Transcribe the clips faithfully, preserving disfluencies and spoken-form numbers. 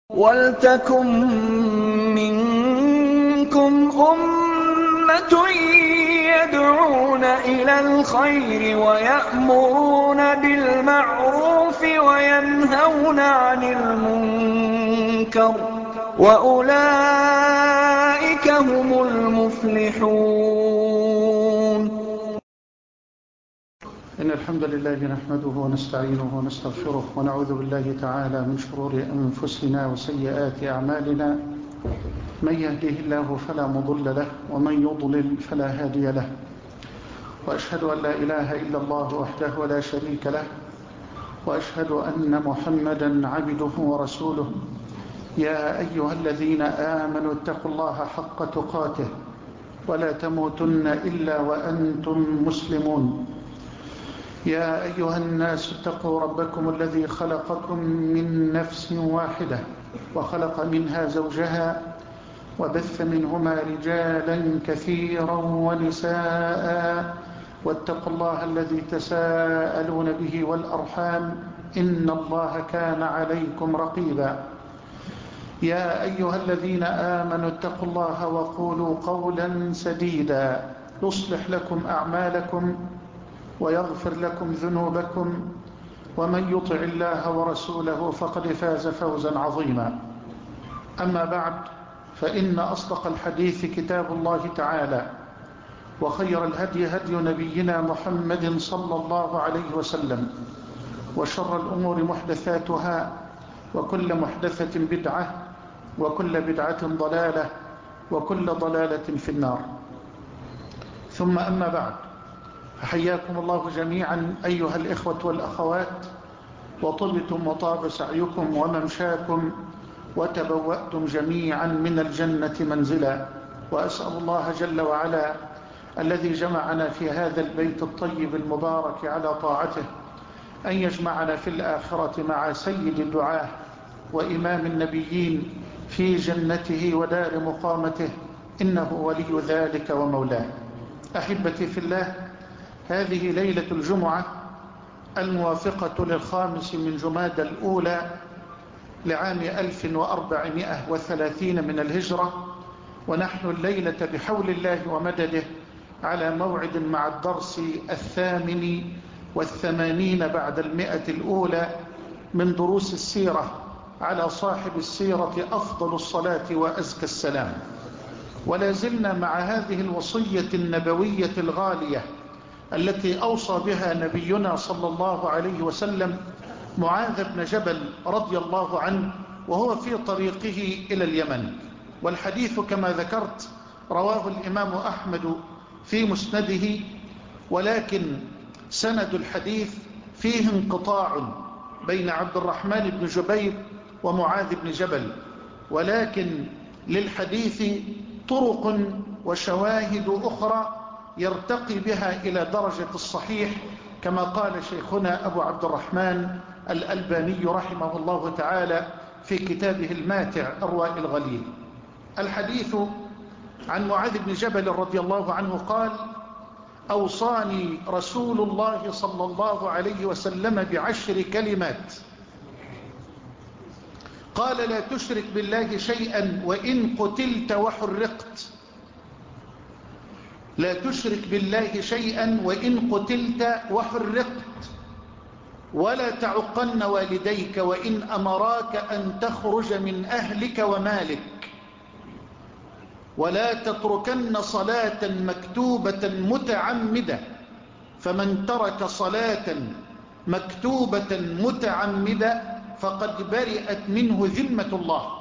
وَلْتَكُن مِّنكُمْ أُمَّةٌ يَدْعُونَ إِلَى الْخَيْرِ وَيَأْمُرُونَ بِالْمَعْرُوفِ وَيَنْهَوْنَ عَنِ الْمُنكَرِ ۚ وَأُولَٰئِكَ هُمُ الْمُفْلِحُونَ. إن الحمد لله نحمده ونستعينه ونستغفره ونعوذ بالله تعالى من شرور أنفسنا وسيئات أعمالنا. من يهده الله فلا مضل له ومن يضلل فلا هادي له، وأشهد أن لا إله إلا الله وحده لا شريك له، وأشهد أن محمدا عبده ورسوله. يا أيها الذين آمنوا اتقوا الله حق تقاته ولا تموتن إلا وأنتم مسلمون. يا أيها الناس اتقوا ربكم الذي خلقكم من نفس واحدة وخلق منها زوجها وبث منهما رجالا كثيرا ونساء، واتقوا الله الذي تساءلون به والأرحام إن الله كان عليكم رقيبا. يا أيها الذين آمنوا اتقوا الله وقولوا قولا سديدا يصلح لكم أعمالكم ويغفر لكم ذنوبكم، ومن يطع الله ورسوله فقد فاز فوزا عظيما. أما بعد، فإن أصدق الحديث كتاب الله تعالى، وخير الهدي هدي نبينا محمد صلى الله عليه وسلم، وشر الأمور محدثاتها، وكل محدثة بدعة، وكل بدعة ضلالة، وكل ضلالة في النار. ثم أما بعد، فحياكم الله جميعا أيها الإخوة والأخوات، وطبتم وطاب سعيكم وممشاكم، وتبوأتم جميعا من الجنة منزلا. وأسأل الله جل وعلا الذي جمعنا في هذا البيت الطيب المبارك على طاعته أن يجمعنا في الآخرة مع سيد الدعاة وإمام النبيين في جنته ودار مقامته، إنه ولي ذلك ومولاه. أحبتي في الله، هذه ليلة الجمعة الموافقة للخامس من جمادى الأولى لعام ألف وأربعمائة وثلاثين من الهجرة، ونحن الليلة بحول الله ومدده على موعد مع الدرس الثامن والثمانين بعد المئة الأولى من دروس السيرة على صاحب السيرة أفضل الصلاة وأزكى السلام. ولا زلنا مع هذه الوصية النبوية الغالية التي أوصى بها نبينا صلى الله عليه وسلم معاذ بن جبل رضي الله عنه وهو في طريقه إلى اليمن. والحديث كما ذكرت رواه الإمام أحمد في مسنده، ولكن سند الحديث فيه انقطاع بين عبد الرحمن بن جبير ومعاذ بن جبل، ولكن للحديث طرق وشواهد أخرى يرتقي بها إلى درجة الصحيح، كما قال شيخنا أبو عبد الرحمن الألباني رحمه الله تعالى في كتابه الماتع الرواء الغليل. الحديث عن معاذ بن جبل رضي الله عنه قال: أوصاني رسول الله صلى الله عليه وسلم بعشر كلمات. قال: لا تشرك بالله شيئا وإن قتلت وحرقت. لا تشرك بالله شيئا وإن قتلت وحرقت، ولا تعقن والديك وإن أمراك أن تخرج من أهلك ومالك، ولا تتركن صلاة مكتوبة متعمدة، فمن ترك صلاة مكتوبة متعمدة فقد برئت منه ذمة الله.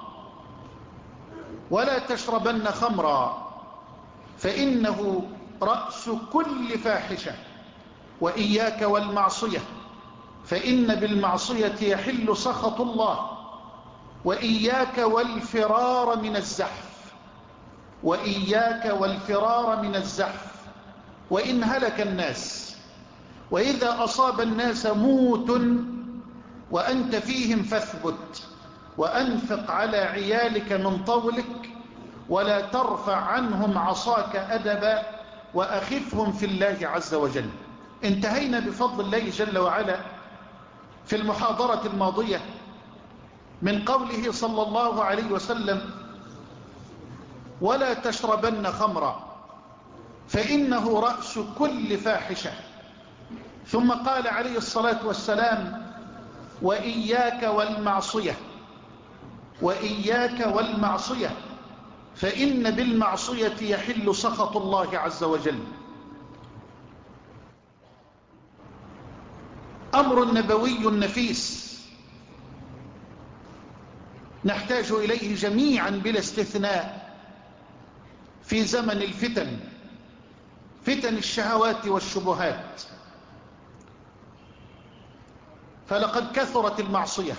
ولا تشربن خمرا فإنه رأس كل فاحشة، وإياك والمعصية فإن بالمعصية يحل سخط الله، وإياك والفرار من الزحف، وإياك والفرار من الزحف وإن هلك الناس، وإذا أصاب الناس موت وأنت فيهم فاثبت، وأنفق على عيالك من طولك، ولا ترفع عنهم عصاك أدبا، وأخفهم في الله عز وجل. انتهينا بفضل الله جل وعلا في المحاضرة الماضية من قوله صلى الله عليه وسلم: ولا تشربن خمرا فإنه رأس كل فاحشة. ثم قال عليه الصلاة والسلام: وإياك والمعصية وإياك والمعصية فإن بالمعصية يحل سخط الله عز وجل. أمر نبوي نفيس نحتاج إليه جميعا بلا استثناء في زمن الفتن، فتن الشهوات والشبهات. فلقد كثرت المعصية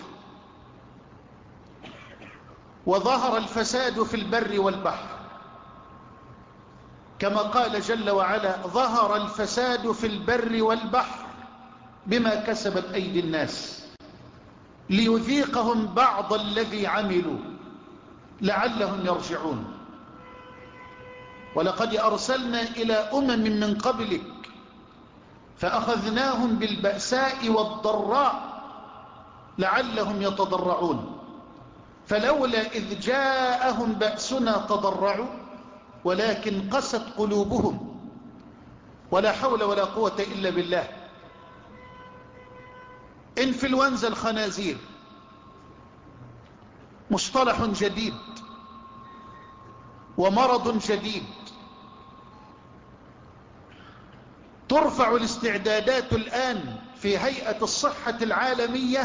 وظهر الفساد في البر والبحر، كما قال جل وعلا: ظهر الفساد في البر والبحر بما كسبت أيدي الناس ليذيقهم بعض الذي عملوا لعلهم يرجعون. ولقد أرسلنا إلى أمم من قبلك فأخذناهم بالبأساء والضراء لعلهم يتضرعون، فلولا إذ جاءهم بأسنا تضرعوا ولكن قست قلوبهم ولا حول ولا قوة إلا بالله. إنفلونزا الخنازير مصطلح جديد ومرض جديد. ترفع الاستعدادات الآن في هيئة الصحة العالمية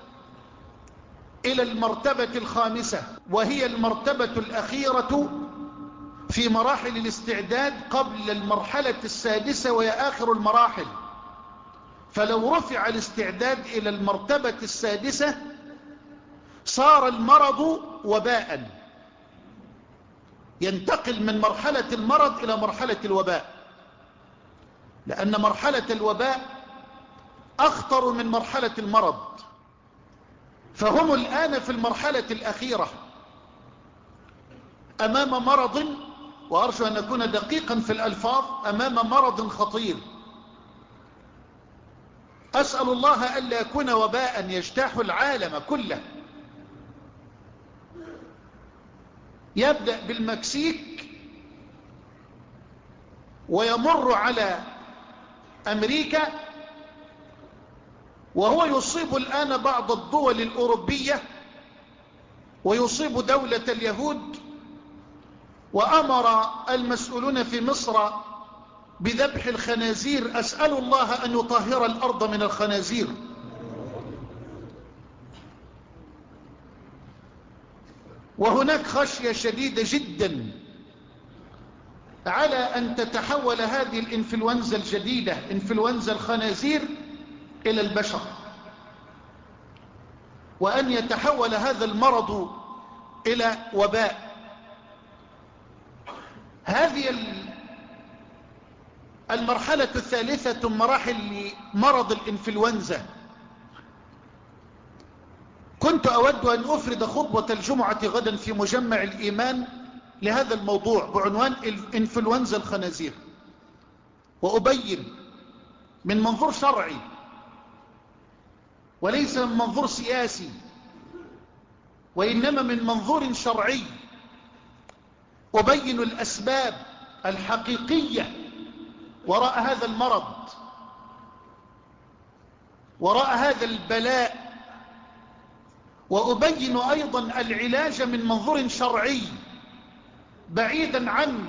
إلى المرتبة الخامسة، وهي المرتبة الأخيرة في مراحل الاستعداد قبل المرحلة السادسة وهي آخر المراحل. فلو رفع الاستعداد إلى المرتبة السادسة صار المرض وباء، ينتقل من مرحلة المرض إلى مرحلة الوباء، لأن مرحلة الوباء أخطر من مرحلة المرض. فهم الآن في المرحلة الأخيرة أمام مرض، وأرجو أن أكون دقيقا في الألفاظ، أمام مرض خطير. أسأل الله ألا يكون وباء يجتاح العالم كله. يبدأ بالمكسيك ويمر على أمريكا، وهو يصيب الآن بعض الدول الأوروبية ويصيب دولة اليهود. وأمر المسؤولون في مصر بذبح الخنازير. أسأل الله أن يطهر الأرض من الخنازير. وهناك خشية شديدة جدا على أن تتحول هذه الإنفلونزا الجديدة، إنفلونزا الخنازير، إلى البشر، وأن يتحول هذا المرض إلى وباء. هذه المرحلة الثالثة مراحل مرض الإنفلونزا. كنت أود أن أفرد خطبة الجمعة غدا في مجمع الإيمان لهذا الموضوع بعنوان إنفلونزا الخنازير، وأبين من منظور شرعي وليس من منظور سياسي، وإنما من منظور شرعي، أبين الأسباب الحقيقية وراء هذا المرض، وراء هذا البلاء، وأبين أيضا العلاج من منظور شرعي بعيدا عن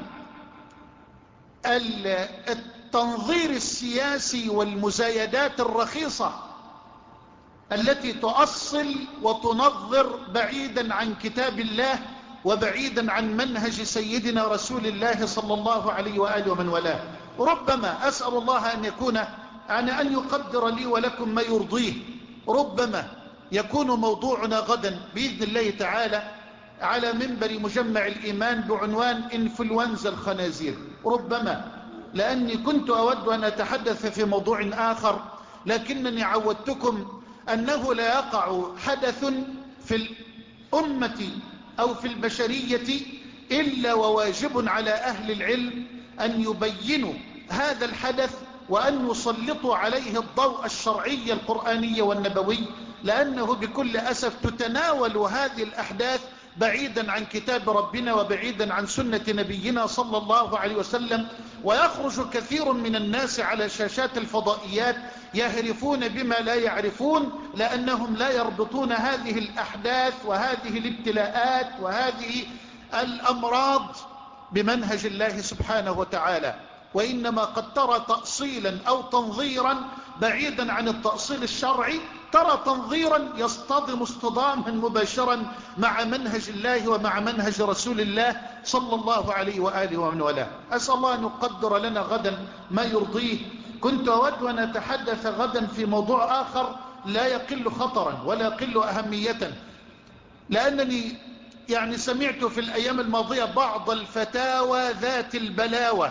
التنظير السياسي والمزايدات الرخيصة التي تؤصل وتنظر بعيدا عن كتاب الله وبعيدا عن منهج سيدنا رسول الله صلى الله عليه وآله ومن والاه. ربما أسأل الله أن يكون يعني أن يقدر لي ولكم ما يرضيه. ربما يكون موضوعنا غدا بإذن الله تعالى على منبر مجمع الإيمان بعنوان إنفلونزا الخنازير. ربما، لأني كنت أود أن أتحدث في موضوع آخر، لكنني عودتكم أنه لا يقع حدث في الأمة أو في البشرية إلا وواجب على أهل العلم أن يبينوا هذا الحدث وأن يسلطوا عليه الضوء الشرعي القرآني والنبوي لأنه بكل أسف تتناول هذه الأحداث بعيدا عن كتاب ربنا وبعيدا عن سنة نبينا صلى الله عليه وسلم، ويخرج كثير من الناس على شاشات الفضائيات يهرفون بما لا يعرفون، لأنهم لا يربطون هذه الأحداث وهذه الابتلاءات وهذه الأمراض بمنهج الله سبحانه وتعالى، وإنما قد ترى تأصيلا أو تنظيرا بعيدا عن التأصيل الشرعي، ترى تنظيرا يصطدم اصطداما مباشرا مع منهج الله ومع منهج رسول الله صلى الله عليه وآله ومن والاه. أسأل الله أن يقدر لنا غدا ما يرضيه. كنت أود أن أتحدث غدا في موضوع آخر لا يقل خطرا ولا يقل أهمية، لأنني يعني سمعت في الأيام الماضية بعض الفتاوى ذات البلاوة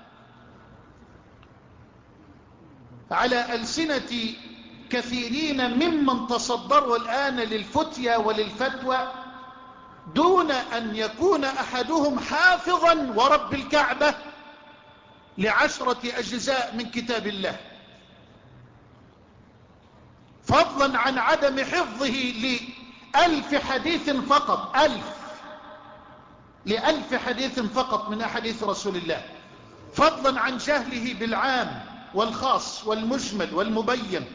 على ألسنة كثيرين ممن تصدروا الآن للفتيا وللفتوى دون أن يكون أحدهم حافظا ورب الكعبة لعشرة أجزاء من كتاب الله، فضلا عن عدم حفظه لألف حديث فقط، ألف لألف حديث فقط من أحاديث رسول الله، فضلا عن جهله بالعام والخاص والمجمل والمبين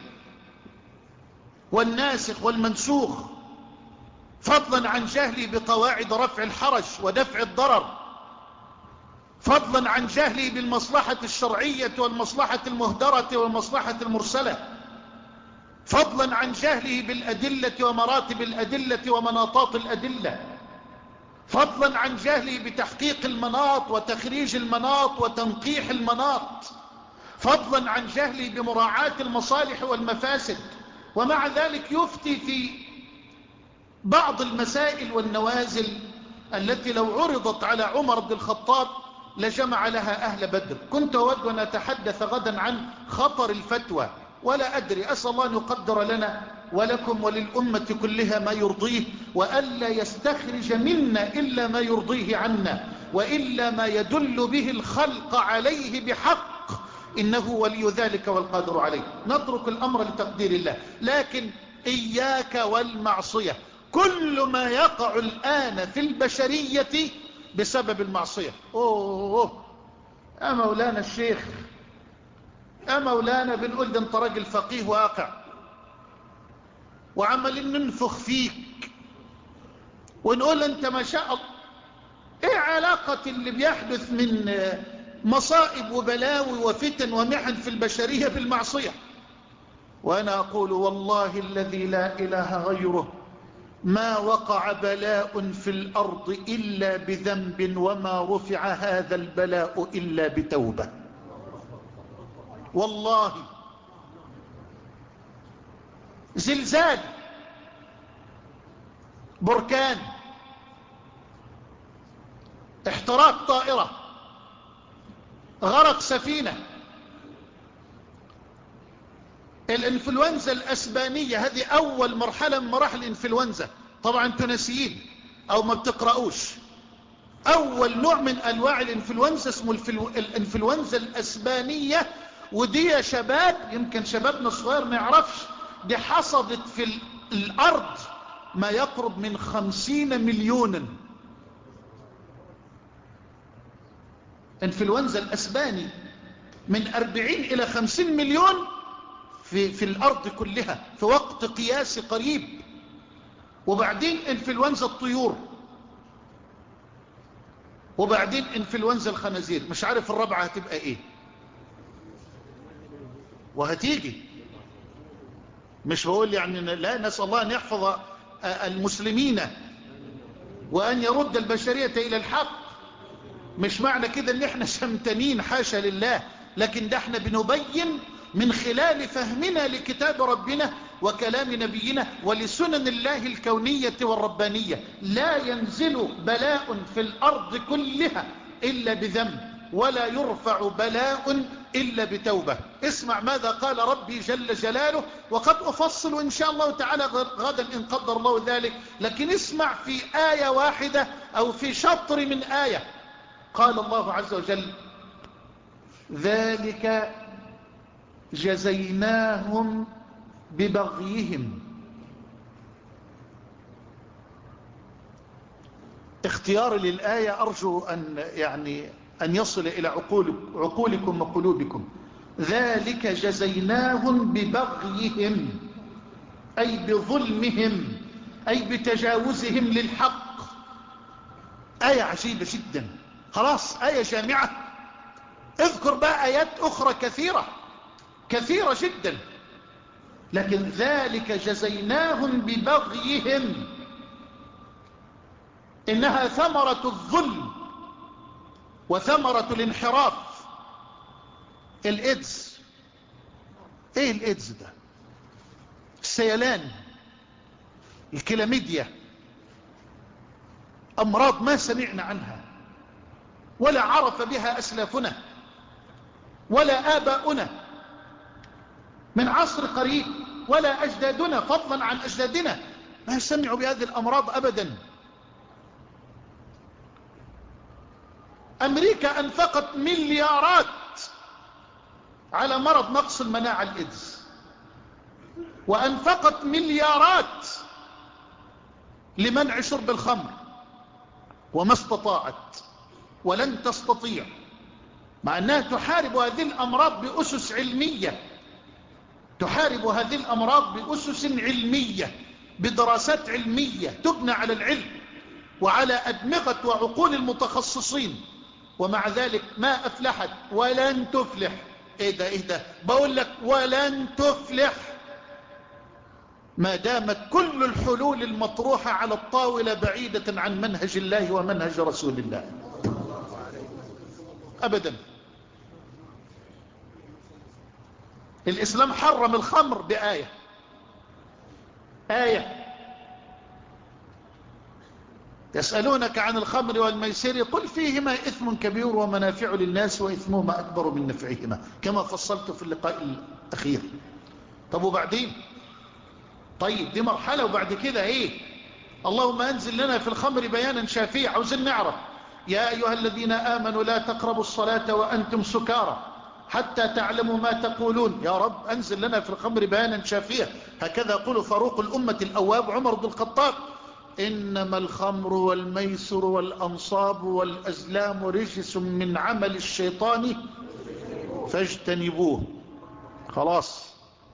والناسخ والمنسوخ، فضلا عن جهله بقواعد رفع الحرج ودفع الضرر، فضلا عن جهله بالمصلحة الشرعية والمصلحة المهدرة والمصلحة المرسلة، فضلا عن جهله بالأدلة ومراتب الأدلة ومناطات الأدلة، فضلا عن جهله بتحقيق المناط وتخريج المناط وتنقيح المناط، فضلا عن جهله بمراعاة المصالح والمفاسد. ومع ذلك يفتي في بعض المسائل والنوازل التي لو عرضت على عمر بن الخطاب لجمع لها أهل بدر. كنت أود أن أتحدث غدا عن خطر الفتوى، ولا أدري، أسأل الله أن يقدر لنا ولكم وللأمة كلها ما يرضيه، وألا يستخرج منا إلا ما يرضيه عنا، وإلا ما يدل به الخلق عليه بحق، إنه ولي ذلك والقادر عليه. نترك الأمر لتقدير الله، لكن إياك والمعصية. كل ما يقع الآن في البشرية بسبب المعصية. أوه يا مولانا الشيخ، يا مولانا بنقول ده انت راجل فقيه واقع، وعمالين ننفخ فيك ونقول انت ما شاء الله. ايه علاقة اللي بيحدث من مصائب وبلاوي وفتن ومحن في البشرية بالمعصية؟ وانا اقول والله الذي لا اله غيره ما وقع بلاء في الارض الا بذنب، وما رفع هذا البلاء الا بتوبة. والله زلزال، بركان، احتراق طائرة، غرق سفينة، الانفلونزا الاسبانية، هذه اول مرحلة من مراحل الانفلونزا. طبعا انتوا ناسيين او ما بتقرأوش، اول نوع من انواع الانفلونزا اسمه الانفلونزا الاسبانية. ودي يا شباب، يمكن شبابنا الصغير ما يعرفش، دي حصدت في الارض ما يقرب من خمسين مليونا. انفلونزا الاسباني من اربعين الى خمسين مليون في, في الارض كلها في وقت قياسي قريب. وبعدين انفلونزا الطيور، وبعدين انفلونزا الخنازير، مش عارف الرابعة هتبقى ايه، وهتيجي. مش بقول يعني لا، نسأل الله ان يحفظ المسلمين وان يرد البشرية الى الحق. مش معنى كده ان احنا شمتانين، حاشا لله، لكن ده احنا بنبين من خلال فهمنا لكتاب ربنا وكلام نبينا ولسنن الله الكونية والربانية. لا ينزل بلاء في الارض كلها الا بذنب، ولا يرفع بلاء إلا بتوبة. اسمع ماذا قال ربي جل جلاله، وقد أفصل إن شاء الله تعالى غدا إن قدر الله ذلك، لكن اسمع في آية واحدة أو في شطر من آية. قال الله عز وجل: ذلك جزيناهم ببغيهم اختياري للآية أرجو أن يعني أن يصل إلى عقول عقولكم وقلوبكم. ذلك جزيناهم ببغيهم، أي بظلمهم، أي بتجاوزهم للحق. آية عجيبة جدا. خلاص آية جامعة. اذكر بقى آيات أخرى كثيرة كثيرة جدا، لكن ذلك جزيناهم ببغيهم إنها ثمرة الظلم وثمرة الانحراف. الإيدز، ايه الإيدز ده؟ السيلان، الكلاميديا، أمراض ما سمعنا عنها ولا عرف بها أسلافنا ولا آباؤنا من عصر قريب، ولا أجدادنا فضلا عن أجدادنا ما سمعوا بهذه الأمراض أبدا. أمريكا أنفقت مليارات على مرض نقص المناعة الإيدز، وأنفقت مليارات لمنع شرب الخمر، وما استطاعت ولن تستطيع، مع أنها تحارب هذه الأمراض بأسس علمية، تحارب هذه الأمراض بأسس علمية بدراسات علمية تبنى على العلم وعلى أدمغة وعقول المتخصصين، ومع ذلك ما أفلحت ولن تفلح. ايه ده ايه ده بقول لك ولن تفلح ما دامت كل الحلول المطروحة على الطاولة بعيدة عن منهج الله ومنهج رسول الله أبدا. الإسلام حرم الخمر بآية آية يسألونك عن الخمر والميسر قل فيهما إثم كبير ومنافع للناس وإثمهما أكبر من نفعهما، كما فصلت في اللقاء الأخير. طب وبعدين؟ طيب دي مرحلة، وبعد كده ايه؟ اللهم انزل لنا في الخمر بيانا شافيا. عاوزين نعرف يا أيها الذين آمنوا لا تقربوا الصلاة وأنتم سكارى حتى تعلموا ما تقولون. يا رب أنزل لنا في الخمر بيانا شافيا. هكذا يقول فاروق الأمة الأواب عمر بن الخطاب: إنما الخمر والميسر والأنصاب والأزلام رجس من عمل الشيطان فاجتنبوه. خلاص.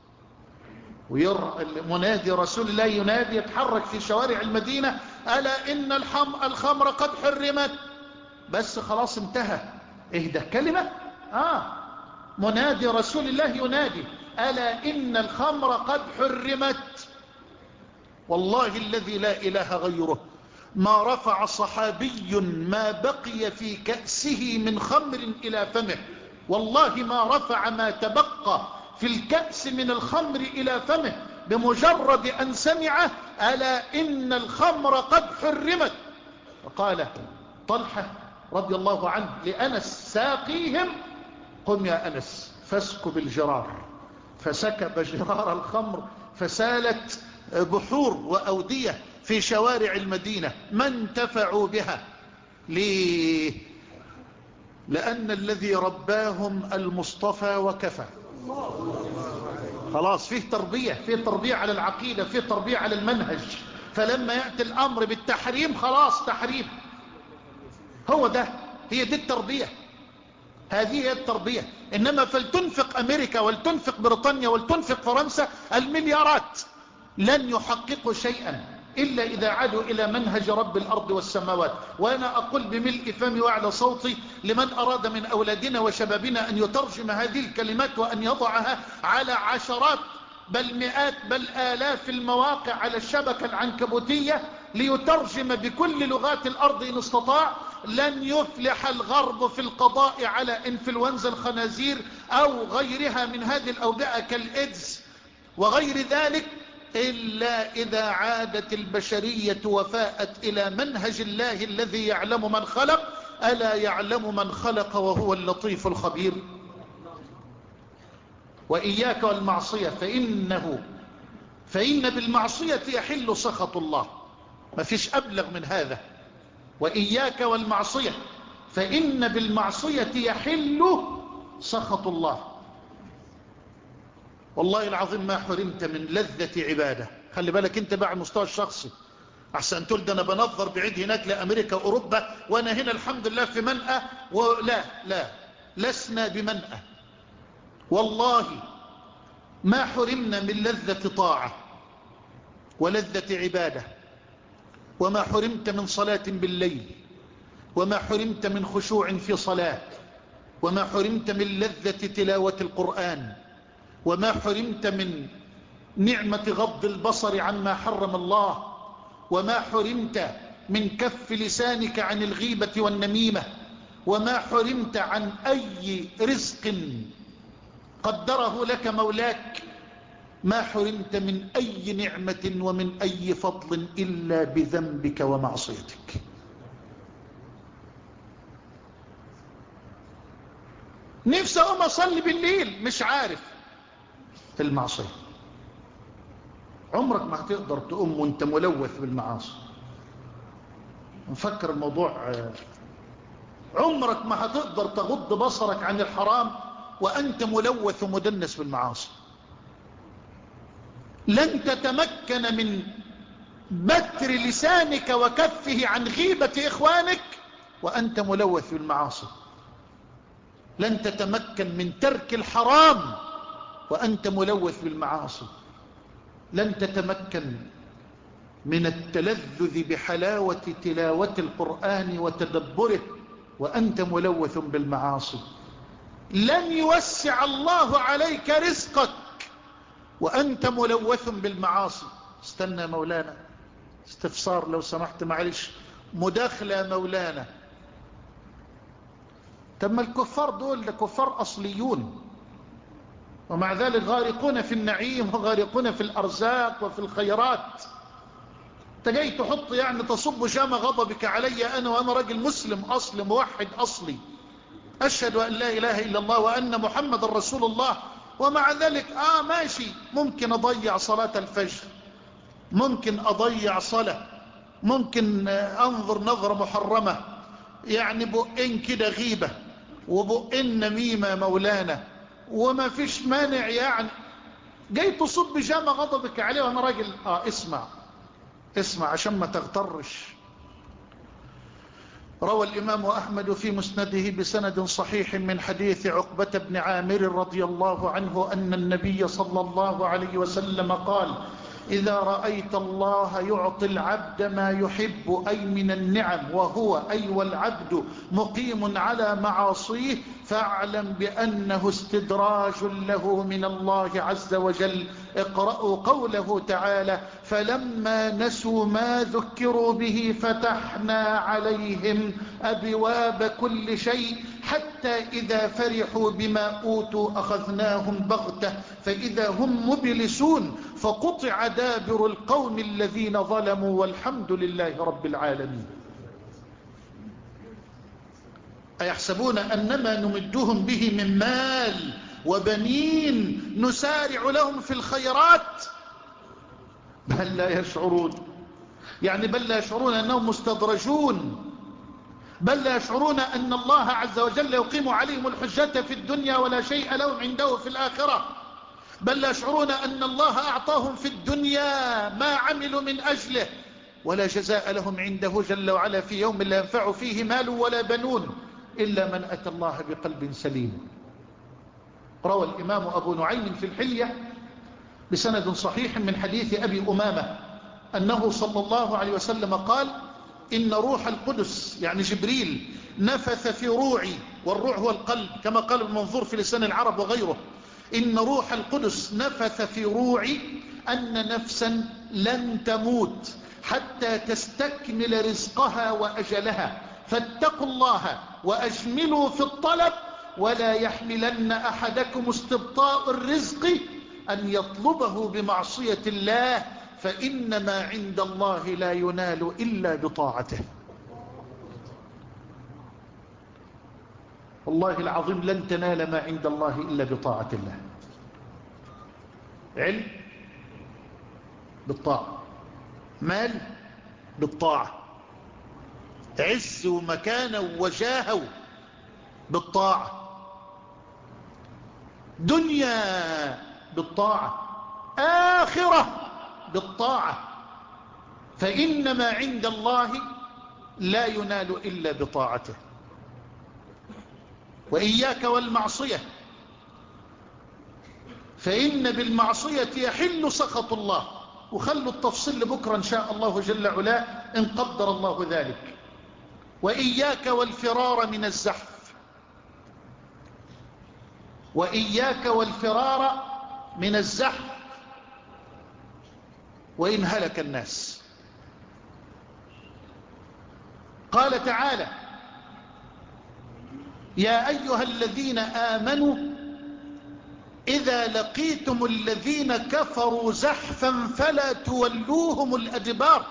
ومنادي رسول الله ينادي يتحرك في شوارع المدينة: ألا إن الخمر قد حرمت. بس خلاص انتهى. ايه ده كلمة؟ آه منادي رسول الله ينادي: ألا إن الخمر قد حرمت. والله الذي لا إله غيره ما رفع صحابي ما بقي في كأسه من خمر إلى فمه، والله ما رفع ما تبقى في الكأس من الخمر إلى فمه بمجرد أن سمع ألا إن الخمر قد حرمت. وقال طلحة رضي الله عنه لأنس ساقيهم: قم يا أنس فاسكب الجرار. فسكب جرار الخمر فسالت بحور وأودية في شوارع المدينة، ما انتفعوا بها. ليه؟ لأن الذي رباهم المصطفى وكفى. خلاص فيه تربية، فيه تربية على العقيدة، فيه تربية على المنهج. فلما يأتي الأمر بالتحريم خلاص تحريم. هو ده، هي دي التربية، هذه هي التربية. إنما فلتنفق أمريكا ولتنفق بريطانيا ولتنفق فرنسا المليارات، لن يحققوا شيئا إلا إذا عادوا إلى منهج رب الأرض والسماوات. وأنا أقول بملء فمي وعلى صوتي لمن أراد من أولادنا وشبابنا أن يترجم هذه الكلمات وأن يضعها على عشرات بل مئات بل آلاف المواقع على الشبكة العنكبوتية ليترجم بكل لغات الأرض إن استطاع، لن يفلح الغرب في القضاء على إنفلونزا الخنازير أو غيرها من هذه الأوبئة كالإيدز وغير ذلك إلا إذا عادت البشرية وفاءت إلى منهج الله الذي يعلم من خلق. ألا يعلم من خلق وهو اللطيف الخبير. وإياك والمعصية فإنه فإن بالمعصية يحل سخط الله. ما فيش أبلغ من هذا. وإياك والمعصية فإن بالمعصية يحل سخط الله. والله العظيم ما حرمت من لذة عبادة. خلي بالك انت بقى على المستوى الشخصي، أحسن تقول ده أنا بنظر بعيد هناك لأمريكا وأوروبا وأنا هنا الحمد لله في منأى. ولا لا لسنا بمنأى والله. ما حرمنا من لذة طاعة ولذة عبادة، وما حرمت من صلاة بالليل، وما حرمت من خشوع في صلاة، وما حرمت من لذة تلاوة القرآن، وما حرمت من نعمة غض البصر عما حرم الله، وما حرمت من كف لسانك عن الغيبة والنميمة، وما حرمت عن أي رزق قدره لك مولاك، ما حرمت من أي نعمة ومن أي فضل إلا بذنبك ومعصيتك. نفسي أقوم أصلي بالليل مش عارف المعصية. عمرك ما هتقدر تقوم وانت ملوث بالمعاصي. نفكر الموضوع. عمرك ما هتقدر تغض بصرك عن الحرام وأنت ملوث ومدنس بالمعاصي. لن تتمكن من بتر لسانك وكفه عن غيبة إخوانك وأنت ملوث بالمعاصي. لن تتمكن من ترك الحرام وأنت ملوث بالمعاصي. لن تتمكن من التلذذ بحلاوة تلاوة القرآن وتدبره وأنت ملوث بالمعاصي. لن يوسع الله عليك رزقك وأنت ملوث بالمعاصي. استنى مولانا، استفسار لو سمحت معلش، مداخلة مولانا. تم الكفار دول كفار أصليون ومع ذلك غارقون في النعيم وغارقون في الأرزاق وفي الخيرات. انت جاي تحط يعني تصب شام غضبك علي أنا وأنا رجل مسلم أصلي موحد أصلي أشهد أن لا إله إلا الله وأن محمد رسول الله، ومع ذلك آه ماشي ممكن أضيع صلاة الفجر، ممكن أضيع صلاة، ممكن أنظر نظرة محرمة، يعني بقين كده غيبة وبقين نميمة مولانا وما فيش مانع. يعني جاي تصب جامع غضبك عليه وانا راجل. اه اسمع اسمع عشان ما تغترش. روى الإمام أحمد في مسنده بسند صحيح من حديث عقبة بن عامر رضي الله عنه أن النبي صلى الله عليه وسلم قال: إذا رأيت الله يعطي العبد ما يحب أي من النعم وهو أي والعبد مقيم على معاصيه فاعلم بأنه استدراج له من الله عز وجل. اقرأوا قوله تعالى: فلما نسوا ما ذكروا به فتحنا عليهم أبواب كل شيء حتى إذا فرحوا بما أوتوا أخذناهم بغتة فإذا هم مبلسون فقطع دابر القوم الذين ظلموا والحمد لله رب العالمين. أيحسبون أنما نمدهم به من مال وبنين نسارع لهم في الخيرات بل لا يشعرون. يعني بل لا يشعرون أنهم مستدرجون، بل لا يشعرون أن الله عز وجل يقيم عليهم الحجة في الدنيا ولا شيء لهم عنده في الآخرة، بل لا يشعرون أن الله أعطاهم في الدنيا ما عملوا من أجله ولا جزاء لهم عنده جل وعلا في يوم لا ينفع فيه مال ولا بنون إلا من أتى الله بقلب سليم. روى الإمام أبو نعيم في الحلية بسند صحيح من حديث أبي أمامة أنه صلى الله عليه وسلم قال: إن روح القدس يعني جبريل نفث في روعي، والروع هو القلب كما قال المنظور في لسان العرب وغيره، إن روح القدس نفث في روعي أن نفسا لن تموت حتى تستكمل رزقها وأجلها فاتقوا الله وأجملوا في الطلب ولا يحملن أحدكم استبطاء الرزق أن يطلبه بمعصية الله فإن ما عند الله لا ينال إلا بطاعته. والله العظيم لن تنال ما عند الله إلا بطاعة الله. علم بالطاعة، مال بالطاعة، عز ومكانة وجاهة بالطاعة، دنيا بالطاعة، آخرة بالطاعة. فإن ما عند الله لا ينال إلا بطاعته. وإياك والمعصية، فإن بالمعصية يحل سخط الله. وخلوا التفصيل لبكرة إن شاء الله جل علا إن قدر الله ذلك. وإياك والفرار من الزحف، وإياك والفرار من الزحف وإن هلك الناس. قال تعالى: يا أيها الذين آمنوا إذا لقيتم الذين كفروا زحفا فلا تولوهم الأدبار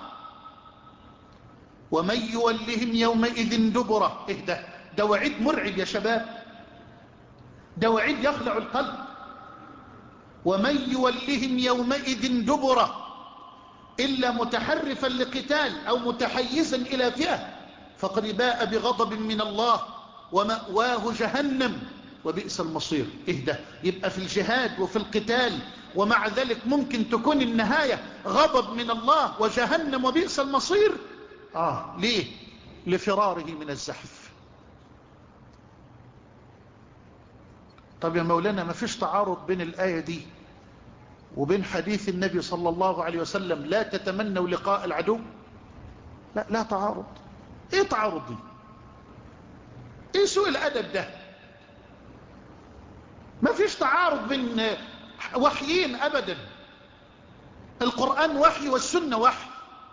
ومن يولهم يومئذ دبره. إيه ده؟ ده وعيد مرعب يا شباب، ده وعيد يخلع القلب. ومن يولهم يومئذ دبره إلا متحرفا لقتال أو متحيزا إلى فئة فقد باء بغضب من الله ومأواه جهنم وبئس المصير. إيه ده؟ يبقى في الجهاد وفي القتال ومع ذلك ممكن تكون النهاية غضب من الله وجهنم وبئس المصير. آه ليه؟ لفراره من الزحف. طب يا مولانا ما فيش تعارض بين الآية دي وبين حديث النبي صلى الله عليه وسلم لا تتمنوا لقاء العدو؟ لا لا تعارض. ايه تعارض دي؟ ايه سوء الادب ده؟ ما فيش تعارض بين وحيين ابدا. القرآن وحي والسنة وحي،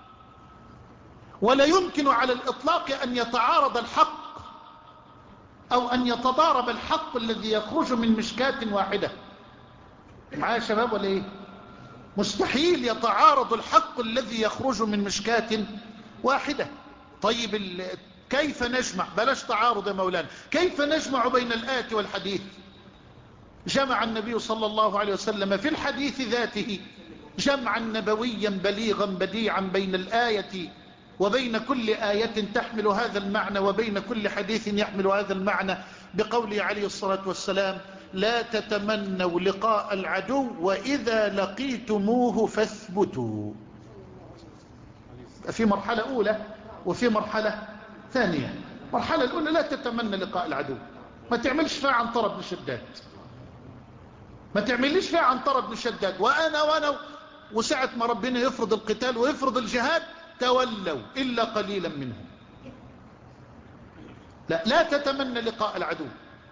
ولا يمكن على الاطلاق ان يتعارض الحق او ان يتضارب الحق الذي يخرج من مشكاة واحدة. معايا يا شباب ولا ايه؟ مستحيل يتعارض الحق الذي يخرج من مشكاة واحدة. طيب كيف نجمع؟ بلاش تعارض يا مولانا، كيف نجمع بين الآية والحديث؟ جمع النبي صلى الله عليه وسلم في الحديث ذاته جمعا نبويا بليغا بديعا بين الآية وبين كل آية تحمل هذا المعنى وبين كل حديث يحمل هذا المعنى بقوله عليه الصلاة والسلام: لا تتمنوا لقاء العدو وإذا لقيتموه فاثبتوا. في مرحلة أولى وفي مرحلة ثانية. مرحلة الأولى لا تتمنى لقاء العدو، ما تعملش فيها عنترة بن شداد، ما تعمليش فيها عنترة بن شداد وأنا وأنا وساعة ما ربنا يفرض القتال ويفرض الجهاد تولوا إلا قليلا منهم. لا لا تتمنى لقاء العدو،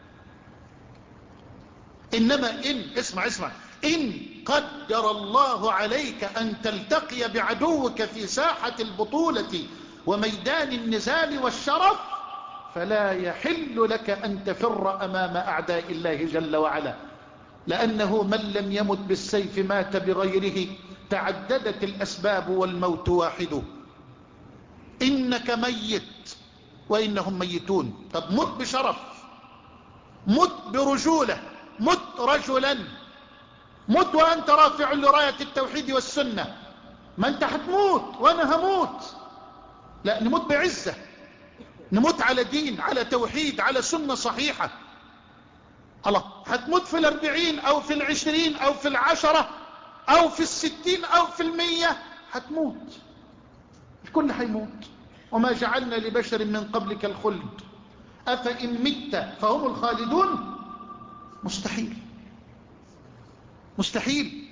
إنما إن اسمع اسمع إن قدر الله عليك أن تلتقي بعدوك في ساحة البطولة وميدان النزال والشرف فلا يحل لك أن تفر أمام أعداء الله جل وعلا، لأنه من لم يمت بالسيف مات بغيره، تعددت الأسباب والموت واحد. إنك ميت وإنهم ميتون. طب مت بشرف، مت برجولة، مت رجلا، مت وأنت رافع لراية التوحيد والسنة. ما أنت هتموت وأنا هموت، لا نموت بعزة، نموت على دين، على توحيد، على سنة صحيحة. الله، هتموت في الاربعين أو في العشرين أو في العشرة أو في الستين أو في المية، هتموت، الكل هيموت. وما جعلنا لبشر من قبلك الخلد أفإن مت فهم الخالدون. مستحيل مستحيل.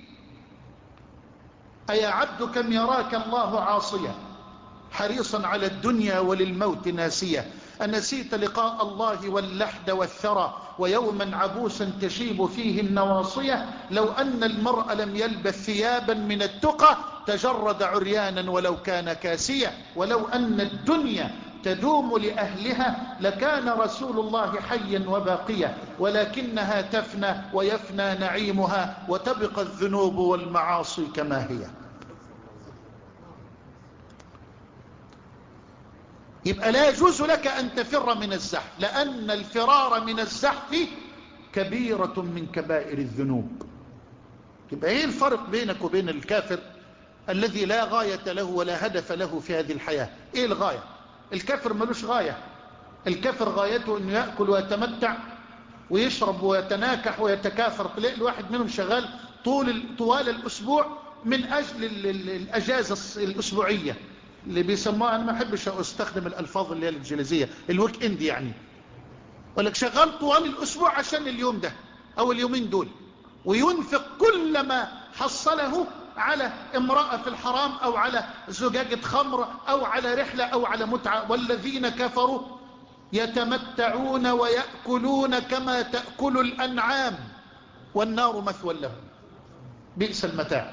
أيا عبد كم يراك الله عاصيا حريصا على الدنيا وللموت ناسيا، أنسيت لقاء الله واللحد والثرى ويوما عبوسا تشيب فيه النواصية. لو أن المرء لم يلبث ثيابا من التقى تجرد عريانا ولو كان كاسيا. ولو أن الدنيا تدوم لأهلها لكان رسول الله حيا وباقيا، ولكنها تفنى ويفنى نعيمها وتبقى الذنوب والمعاصي كما هي. يبقى لا يجوز لك أن تفر من الزحف، لأن الفرار من الزحف كبيرة من كبائر الذنوب. يبقى ايه الفرق بينك وبين الكافر الذي لا غاية له ولا هدف له في هذه الحياة؟ ايه الغاية؟ الكافر ملوش غاية. الكافر غايته انه يأكل ويتمتع ويشرب ويتناكح ويتكاثر. تلاقي الواحد منهم شغال طول طوال الأسبوع من أجل الأجازة الأسبوعية اللي بيسموها، أنا ما أحبش أستخدم الألفاظ اللي هي الإنجليزية، الويك إند يعني، ولك شغال طوال الأسبوع عشان اليوم ده أو اليومين دول، وينفق كل ما حصله على امرأة في الحرام أو على زجاجة خمر أو على رحلة أو على متعة. والذين كفروا يتمتعون ويأكلون كما تأكل الأنعام والنار مثوى لهم. بئس المتاع،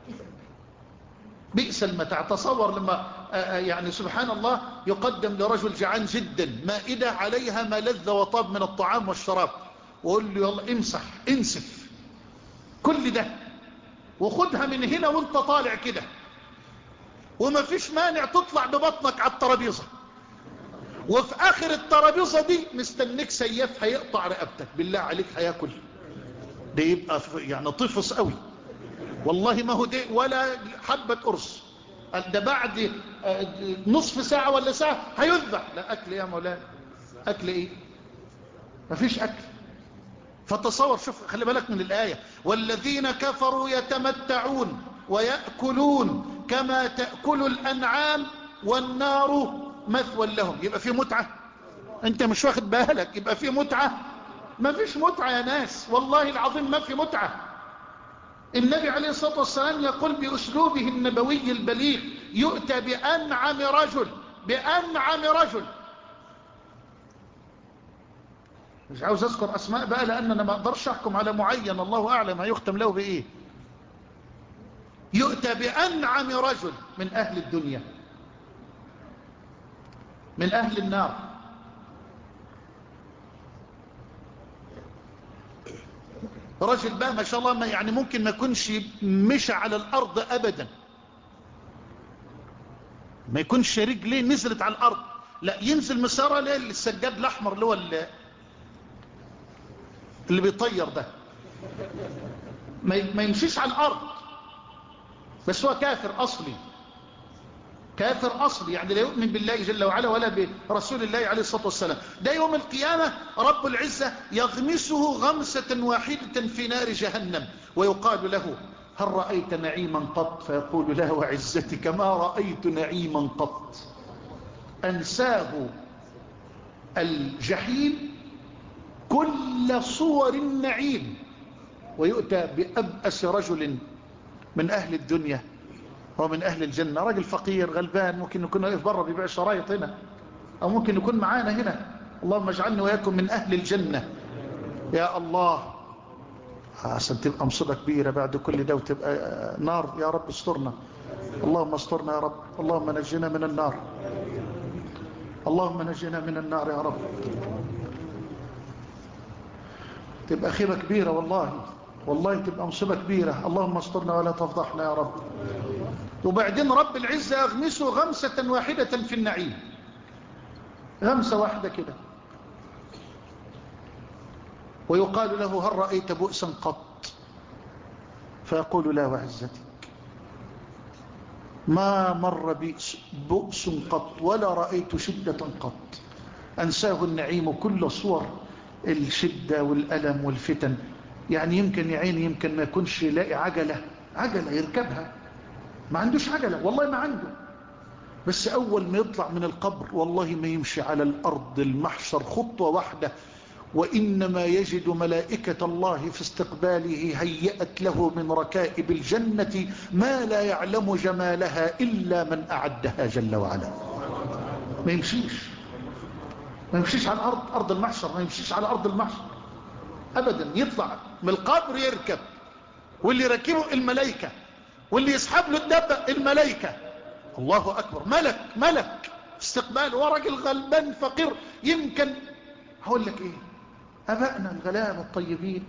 بئس المتاع. تصور لما يعني سبحان الله يقدم لرجل جعان جدا مائدة عليها ما لذ وطاب من الطعام والشراب، وقول له يلا امسح انسف كل ده وخدها من هنا وانت طالع كده، وما فيش مانع تطلع ببطنك على الترابيزة، وفي اخر الترابيزة دي مستنيك سياف هيقطع رقبتك. بالله عليك هياكل ده؟ يبقى يعني طفص قوي والله، ما هو ده ولا حبة قرص. ده بعد نصف ساعة ولا ساعة هيذبح. لا اكل يا مولانا، اكل ايه؟ ما فيش اكل. فتصور، شوف خلي بالك من الآية، والذين كفروا يتمتعون ويأكلون كما تأكل الأنعام والنار مثوى لهم. يبقى في متعة؟ انت مش واخد بالك. يبقى في متعة؟ ما فيش متعة يا ناس، والله العظيم ما في متعة. النبي عليه الصلاة والسلام يقول بأسلوبه النبوي البليغ: يؤتى بأنعم رجل، بأنعم رجل. مش عاوز اذكر اسماء بقى لان انا ما اقدرش احكم على معين، الله اعلم هيختم له بايه. يؤتى بانعم رجل من اهل الدنيا، من اهل النار. رجل بقى ما شاء الله ما يعني ممكن ما يكونش مشى على الارض ابدا، ما يكونش رجليه نزلت على الارض، لا ينزل مساره للسجاد الاحمر اللي هو اللي بيطير ده، ما يمشيش على الارض، بس هو كافر اصلي، كافر اصلي يعني لا يؤمن بالله جل وعلا ولا برسول الله عليه الصلاة والسلام. ده يوم القيامة رب العزة يغمسه غمسة واحدة في نار جهنم، ويقال له: هل رأيت نعيما قط؟ فيقول: لا وعزتك ما رأيت نعيما قط. أنساه الجحيم كل صور النعيم، ويؤتى بأبأس رجل من أهل الدنيا ومن أهل الجنة، راجل فقير غلبان، ممكن يكون واقف بره بيبيع شرايط هنا، أو ممكن يكون معانا هنا. اللهم اجعلني وإياكم من أهل الجنة يا الله. عشان تبقى مصيبة كبيرة بعد كل ده وتبقى نار. يا رب استرنا، اللهم استرنا يا رب، اللهم نجنا من النار، اللهم نجنا من النار يا رب. تبقى خيبة كبيرة والله، والله تبقى مصيبة كبيرة. اللهم استرنا ولا تفضحنا يا رب. وبعدين رب العزة يغمسه غمسة واحدة في النعيم، غمسة واحدة كده، ويقال له: هل رأيت بؤسا قط؟ فيقول: لا وعزتك ما مر بؤس قط ولا رأيت شدة قط. أنساه النعيم كل صور الشدة والألم والفتن. يعني يمكن يا عيني يمكن ما يكونش يلاقي عجلة عجلة يركبها، ما عندوش عجلة والله ما عنده، بس أول ما يطلع من القبر والله ما يمشي على الأرض المحشر خطوة واحدة، وإنما يجد ملائكة الله في استقباله هيأت له من ركائب الجنة ما لا يعلم جمالها إلا من أعدها جل وعلا. ما يمشيش ما يمشيش على الأرض، أرض المحشر، ما يمشيش على أرض المحشر أبدا. يطلع من القبر يركب، واللي يركبه الملائكة، واللي يسحب له الدابة الملائكة. الله أكبر، ملك ملك استقبال، ورجل غلبان فقير. يمكن هقول لك ايه، أبائنا الغلابة الطيبين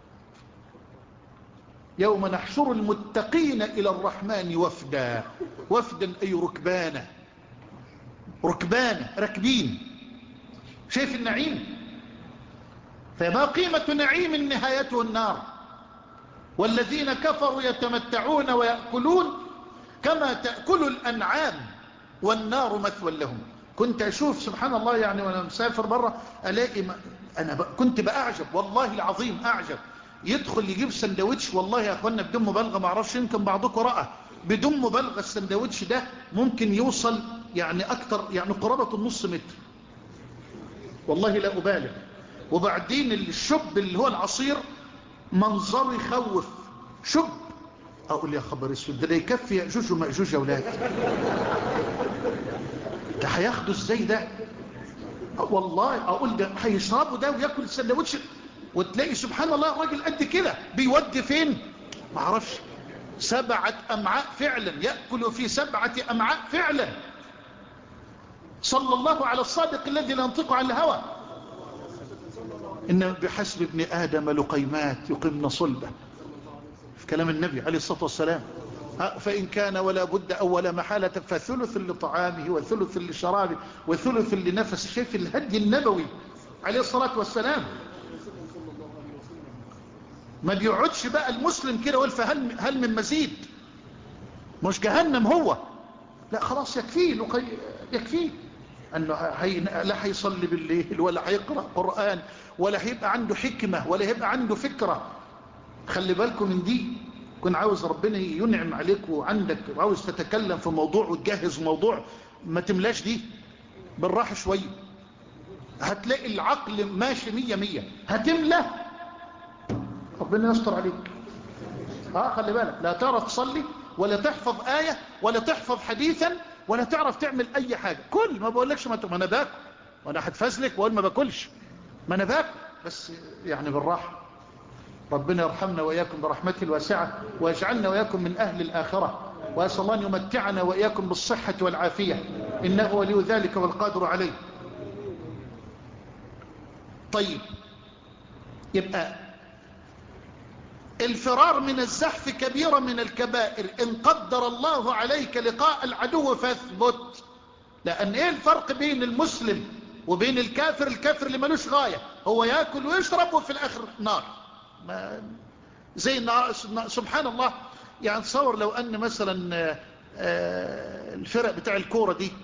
يوم نحشر المتقين إلى الرحمن وفدا، وفدا أي ركبانة، ركبانة ركبين. شايف النعيم؟ فما قيمة نعيم نهايته النار. والذين كفروا يتمتعون ويأكلون كما تأكل الأنعام والنار مثوى لهم. كنت أشوف سبحان الله يعني وأنا مسافر برا ألاقي ما أنا ب... كنت بأعجب والله العظيم أعجب يدخل يجيب سندوتش، والله يا اخوانا بدون مبالغه، ما اعرفش يمكن بعضكم رأى، بدون مبالغه السندوتش ده ممكن يوصل يعني اكتر، يعني قرابه النص متر، والله لا أبالغ. وبعدين الشب اللي هو العصير منظر يخوف، شب. أقول يا خبر اسود، ده يكفي يأجوج ومأجوج يا أولاد، ده هياخدوا ازاي ده؟ والله أقول ده هيشربوا ده ويأكل السندوتش، وتلاقي سبحان الله الراجل قد كده بيودي فين ما اعرفش، سبعة أمعاء فعلا، يأكل في سبعة أمعاء فعلا، صلى الله على الصادق الذي لا ينطق عن الهوى. إن بحسب ابن آدم لقيمات يقمن صلبه، في كلام النبي عليه الصلاة والسلام. فإن كان ولا بد أو ولا محالة فثلث لطعامه وثلث لشرابه وثلث لنفس. شايف الهدي النبوي عليه الصلاة والسلام؟ ما بيقعدش بقى المسلم كده ويقول فهل هل من مزيد، مش جهنم هو، لا خلاص يكفيه لقي... يكفيه أنه هي... لا هيصلي بالليل ولا هيقرأ قرآن ولا هيبقى عنده حكمة ولا هيبقى عنده فكرة. خلي بالكم من دي. كن عاوز ربنا ينعم عليك وعندك وعاوز تتكلم في موضوع وتجهز موضوع، ما تملاش دي بالراحة شوية، هتلاقي العقل ماشي مية مية، هتملى ربنا يستر عليك. اه خلي بالك، لا تعرف تصلي ولا تحفظ آية ولا تحفظ حديثا ولا تعرف تعمل أي حاجة. كل ما بقولكش ما, ما أنا باكل وأنا هتفزلك وأقول ما باكلش، ما أنا باكل بس يعني بالراحة. ربنا يرحمنا وإياكم برحمته الواسعة ويجعلنا وإياكم من أهل الآخرة، وأسأل الله أن يمتعنا وإياكم بالصحة والعافية، إنه ولي ذلك والقادر عليه. طيب، يبقى الفرار من الزحف كبيرة من الكبائر. إن قدر الله عليك لقاء العدو فاثبت. لأن إيه الفرق بين المسلم وبين الكافر؟ الكافر اللي ملوش غاية، هو يأكل ويشرب وفي الآخر نار. ما زي النار سبحان الله. يعني تصور لو أن مثلا الفرق بتاع الكورة دي